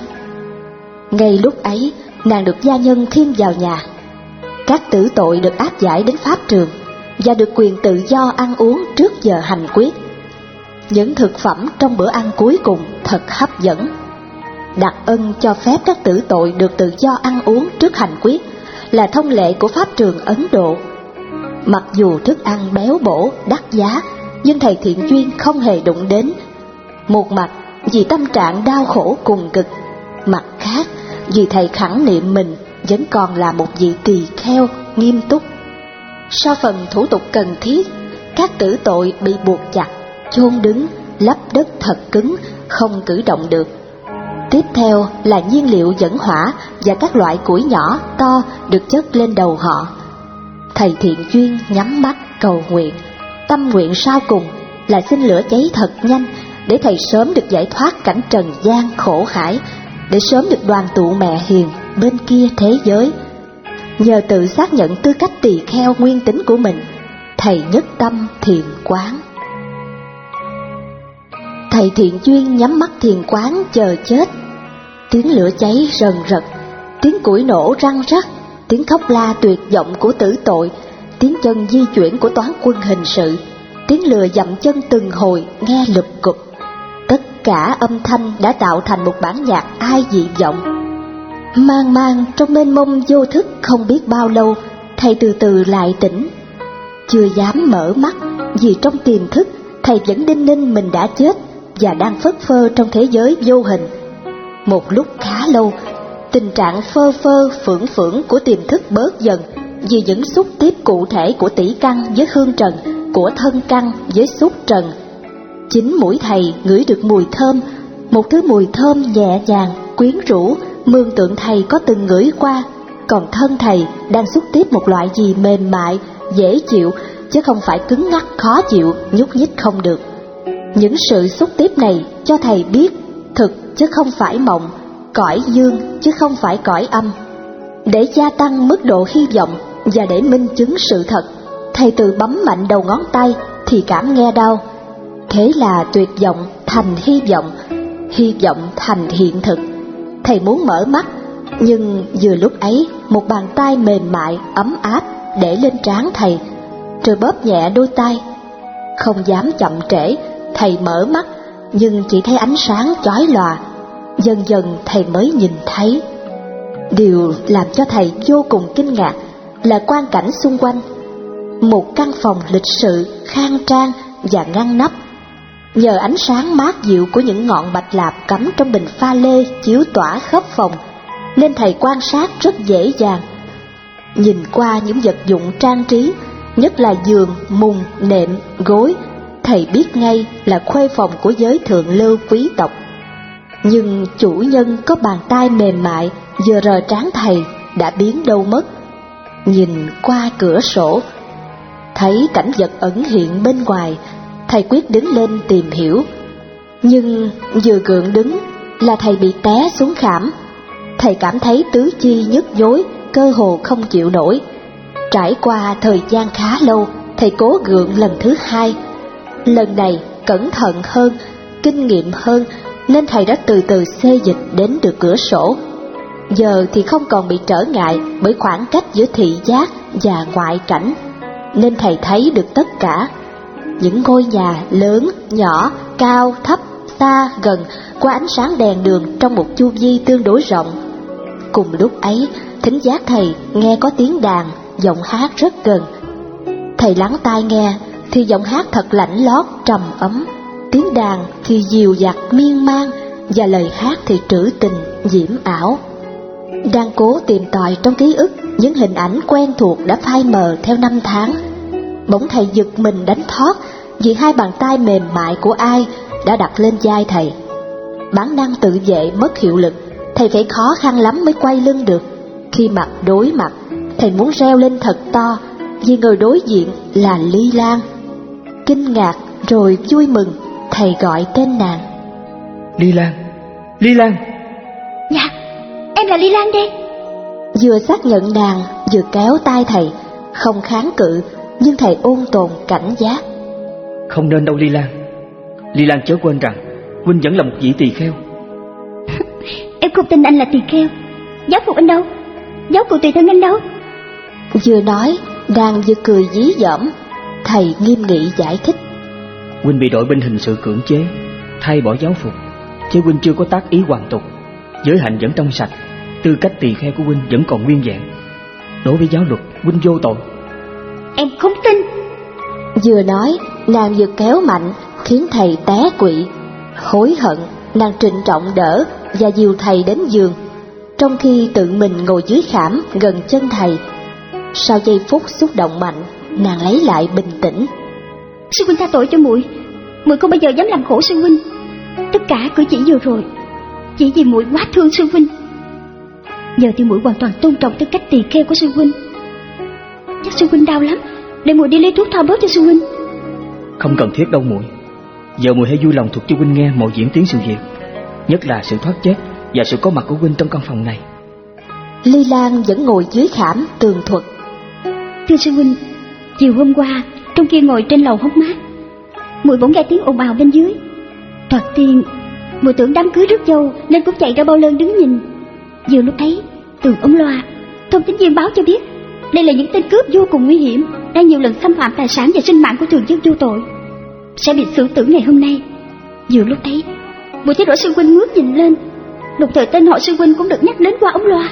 Ngay lúc ấy, nàng được gia nhân khiêng vào nhà. Các tử tội được áp giải đến pháp trường và được quyền tự do ăn uống trước giờ hành quyết. Những thực phẩm trong bữa ăn cuối cùng thật hấp dẫn. Đặc ân cho phép các tử tội được tự do ăn uống trước hành quyết là thông lệ của pháp trường Ấn Độ. Mặc dù thức ăn béo bổ, đắt giá, nhưng thầy Thiện Duyên không hề đụng đến. Một mặt vì tâm trạng đau khổ cùng cực, mặt khác vì thầy khẳng niệm mình vẫn còn là một vị tỳ kheo nghiêm túc. Sau phần thủ tục cần thiết, các tử tội bị buộc chặt, chôn đứng, lấp đất thật cứng, không cử động được. Tiếp theo là nhiên liệu dẫn hỏa và các loại củi nhỏ to được chất lên đầu họ. Thầy Thiện Duyên nhắm mắt cầu nguyện, tâm nguyện sau cùng là xin lửa cháy thật nhanh để thầy sớm được giải thoát cảnh trần gian khổ hải, để sớm được đoàn tụ mẹ hiền bên kia thế giới. Nhờ tự xác nhận tư cách tỳ kheo nguyên tính của mình, thầy nhất tâm thiền quán. Thầy Thiện Duyên nhắm mắt thiền quán chờ chết. Tiếng lửa cháy rần rật, tiếng củi nổ răng rắc, tiếng khóc la tuyệt vọng của tử tội, tiếng chân di chuyển của toán quân hình sự, tiếng lừa dậm chân từng hồi nghe lụp cụp. Tất cả âm thanh đã tạo thành một bản nhạc ai dị vọng. Mang mang trong mênh mông vô thức không biết bao lâu, thầy từ từ lại tỉnh. Chưa dám mở mắt vì trong tiềm thức thầy vẫn đinh ninh mình đã chết và đang phất phơ trong thế giới vô hình. Một lúc khá lâu, tình trạng phơ phơ phưởng phưởng của tiềm thức bớt dần vì những xúc tiếp cụ thể của tỷ căn với hương trần, của thân căn với xúc trần. Chính mũi thầy ngửi được mùi thơm, một thứ mùi thơm nhẹ nhàng, quyến rũ, mường tượng thầy có từng ngửi qua, còn thân thầy đang xúc tiếp một loại gì mềm mại, dễ chịu, chứ không phải cứng ngắc khó chịu, nhúc nhích không được. Những sự xúc tiếp này cho thầy biết thực chứ không phải mộng, cõi dương chứ không phải cõi âm. Để gia tăng mức độ hy vọng và để minh chứng sự thật, thầy tự bấm mạnh đầu ngón tay thì cảm nghe đau. Thế là tuyệt vọng thành hy vọng, hy vọng thành hiện thực. Thầy muốn mở mắt, nhưng vừa lúc ấy một bàn tay mềm mại ấm áp để lên trán thầy, rồi bóp nhẹ đôi tay. Không dám chậm trễ, thầy mở mắt, nhưng chỉ thấy ánh sáng chói lòa. Dần dần thầy mới nhìn thấy. Điều làm cho thầy vô cùng kinh ngạc là quang cảnh xung quanh. Một căn phòng lịch sự, khang trang và ngăn nắp. Nhờ ánh sáng mát dịu của những ngọn bạch lạp cắm trong bình pha lê chiếu tỏa khắp phòng, nên thầy quan sát rất dễ dàng. Nhìn qua những vật dụng trang trí, nhất là giường, mùng, nệm, gối, thầy biết ngay là khuê phòng của giới thượng lưu quý tộc. Nhưng chủ nhân có bàn tay mềm mại vừa rờ trán thầy đã biến đâu mất. Nhìn qua cửa sổ, thấy cảnh vật ẩn hiện bên ngoài, thầy quyết đứng lên tìm hiểu. Nhưng vừa gượng đứng là thầy bị té xuống khảm. Thầy cảm thấy tứ chi nhức nhối, cơ hồ không chịu nổi. Trải qua thời gian khá lâu, thầy cố gượng lần thứ hai. Lần này cẩn thận hơn, kinh nghiệm hơn, nên thầy đã từ từ xê dịch đến được cửa sổ. Giờ thì không còn bị trở ngại bởi khoảng cách giữa thị giác và ngoại cảnh, nên thầy thấy được tất cả. Những ngôi nhà lớn, nhỏ, cao, thấp, xa, gần qua ánh sáng đèn đường trong một chu vi tương đối rộng. Cùng lúc ấy, thính giác thầy nghe có tiếng đàn, giọng hát rất gần. Thầy lắng tai nghe thì giọng hát thật lạnh lót, trầm ấm. Tiếng đàn thì dịu dặt miên man, và lời hát thì trữ tình, diễm ảo. Đang cố tìm tòi trong ký ức những hình ảnh quen thuộc đã phai mờ theo năm tháng, bỗng thầy giật mình đánh thót vì hai bàn tay mềm mại của ai đã đặt lên vai thầy. Bản năng tự vệ mất hiệu lực, thầy phải khó khăn lắm mới quay lưng được. Khi mặt đối mặt, thầy muốn reo lên thật to vì người đối diện là Ly Lan. Kinh ngạc rồi vui mừng, thầy gọi tên nàng. Ly Lan, Ly Lan. Dạ, em là Ly Lan đây. Vừa xác nhận nàng, vừa kéo tay thầy, không kháng cự, nhưng thầy ôn tồn cảnh giác. Không nên đâu Ly Lan. Ly Lan chớ quên rằng huynh vẫn là một vị tỳ kheo. Em không tin anh là tỳ kheo. Giáo phục anh đâu? Giáo cụ tùy thân anh đâu? Vừa nói, nàng vừa cười dí dỏm. Thầy nghiêm nghị giải thích. Huynh bị đội binh hình sự cưỡng chế, thay bỏ giáo phục, chứ huynh chưa có tác ý hoàn tục. Giới hạnh vẫn trong sạch, tư cách tỳ kheo của huynh vẫn còn nguyên vẹn. Đối với giáo luật, huynh vô tội. Em không tin. Vừa nói, nàng vừa kéo mạnh, khiến thầy té quỵ. Hối hận, nàng trịnh trọng đỡ và dìu thầy đến giường, trong khi tự mình ngồi dưới khảm gần chân thầy. Sau giây phút xúc động mạnh, nàng lấy lại bình tĩnh. Sư huynh tha tội cho muội, muội không bao giờ dám làm khổ sư huynh. Tất cả cử chỉ vừa rồi chỉ vì muội quá thương sư huynh. Giờ thì muội hoàn toàn tôn trọng tư cách tỳ kheo của sư huynh. Chắc sư huynh đau lắm, để muội đi lấy thuốc thoa bớt cho sư huynh. Không cần thiết đâu muội. Giờ muội hãy vui lòng thuật cho huynh nghe mọi diễn tiến sự việc, nhất là sự thoát chết và sự có mặt của huynh trong căn phòng này. Ly Lan vẫn ngồi dưới khảm tường thuật. Thưa sư huynh, chiều hôm qua trong khi ngồi trên lầu hóng mát, muội bỗng nghe tiếng ồn ào bên dưới. Thoạt tiên muội tưởng đám cưới rước dâu nên cũng chạy ra bao lơn đứng nhìn. Vừa lúc ấy, từ ống loa thông tín viên báo cho biết đây là những tên cướp vô cùng nguy hiểm, đang nhiều lần xâm phạm tài sản và sinh mạng của thường dân vô tội, sẽ bị xử tử ngày hôm nay. Vừa lúc ấy, muội thấy rõ sư huynh ngước nhìn lên, đồng thời tên họ sư huynh cũng được nhắc đến qua ống loa.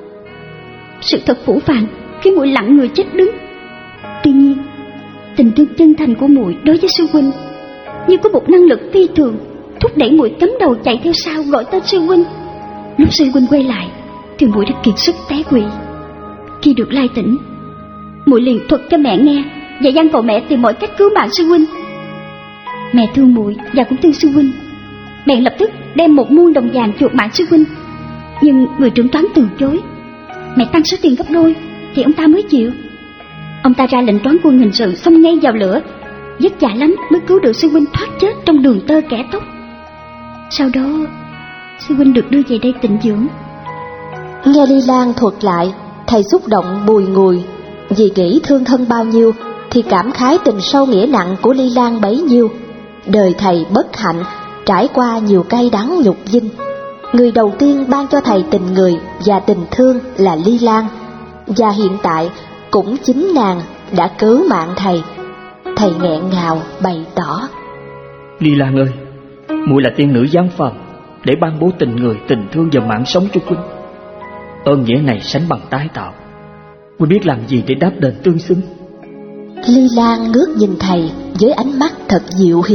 Sự thật phũ phàng khi muội lặng người chết đứng. Tuy nhiên, tình thương chân thành của muội đối với sư huynh như có một năng lực phi thường thúc đẩy muội cắm đầu chạy theo sau gọi tên sư huynh. Lúc sư huynh quay lại thì muội đã kiệt sức té quỵ. Khi được lai tỉnh, muội liền thuật cho mẹ nghe và van cầu mẹ tìm mọi cách cứu mạng sư huynh. Mẹ thương muội và cũng thương sư huynh, bèn lập tức đem một muôn đồng vàng chuộc mạng sư huynh. Nhưng người trưởng toán từ chối. Mẹ tăng số tiền gấp đôi thì ông ta mới chịu. Ông ta ra lệnh toán quân hình sự xông ngay vào lửa, vất vả lắm mới cứu được sư huynh thoát chết trong đường tơ kẻ tóc. Sau đó sư huynh được đưa về đây tịnh dưỡng. Nghe Ly Lan thuật lại, thầy xúc động bùi ngùi. Vì nghĩ thương thân bao nhiêu thì cảm khái tình sâu nghĩa nặng của Ly Lan bấy nhiêu. Đời thầy bất hạnh, trải qua nhiều cay đắng nhục dinh. Người đầu tiên ban cho thầy tình người và tình thương là Ly Lan, và hiện tại cũng chính nàng đã cứu mạng thầy. Thầy nghẹn ngào bày tỏ. Ly Lan ơi, muội là tiên nữ giáng phàm để ban bố tình người, tình thương và mạng sống cho huynh. Ơn nghĩa này sánh bằng tái tạo. Huynh biết làm gì để đáp đền tương xứng? Ly Lan ngước nhìn thầy với ánh mắt thật dịu hiền,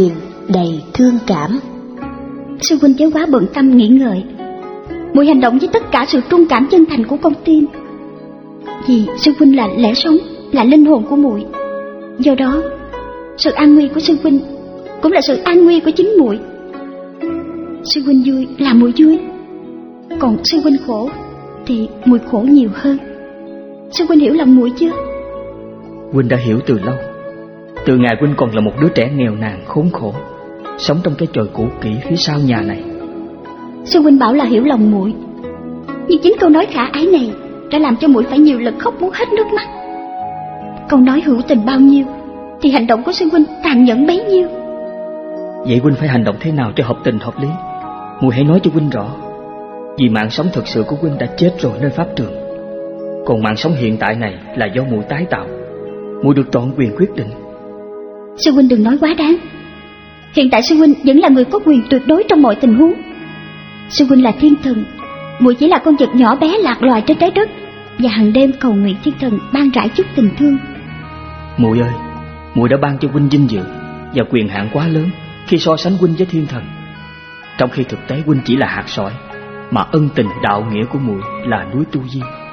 đầy thương cảm. Sư huynh chớ quá bận tâm nghĩ ngợi. Muội hành động với tất cả sự trung cảm chân thành của con tim. Vì sư huynh là lẽ sống, là linh hồn của muội. Do đó, sự an nguy của sư huynh cũng là sự an nguy của chính muội. Sư huynh vui là muội vui, còn sư huynh khổ thì muội khổ nhiều hơn. Sư huynh hiểu lòng muội chưa? Huynh đã hiểu từ lâu. Từ ngày huynh còn là một đứa trẻ nghèo nàn khốn khổ, sống trong cái chòi cũ kỹ phía sau nhà này. Sư huynh bảo là hiểu lòng muội, nhưng chính câu nói khả ái này đã làm cho muội phải nhiều lần khóc muốn hết nước mắt. Câu nói hữu tình bao nhiêu thì hành động của sư huynh tàn nhẫn bấy nhiêu. Vậy huynh phải hành động thế nào cho hợp tình hợp lý? Muội hãy nói cho huynh rõ. Vì mạng sống thật sự của huynh đã chết rồi nơi pháp trường, còn mạng sống hiện tại này là do muội tái tạo. Muội được chọn quyền quyết định. Sư huynh đừng nói quá đáng. Hiện tại sư huynh vẫn là người có quyền tuyệt đối trong mọi tình huống. Sư huynh là thiên thần, muội chỉ là con vật nhỏ bé lạc loài trên trái đất, và hàng đêm cầu nguyện thiên thần ban rải chút tình thương. Muội ơi, muội đã ban cho huynh vinh dự và quyền hạn quá lớn khi so sánh huynh với thiên thần, trong khi thực tế huynh chỉ là hạt sỏi, mà ân tình đạo nghĩa của muội là núi Tu Di.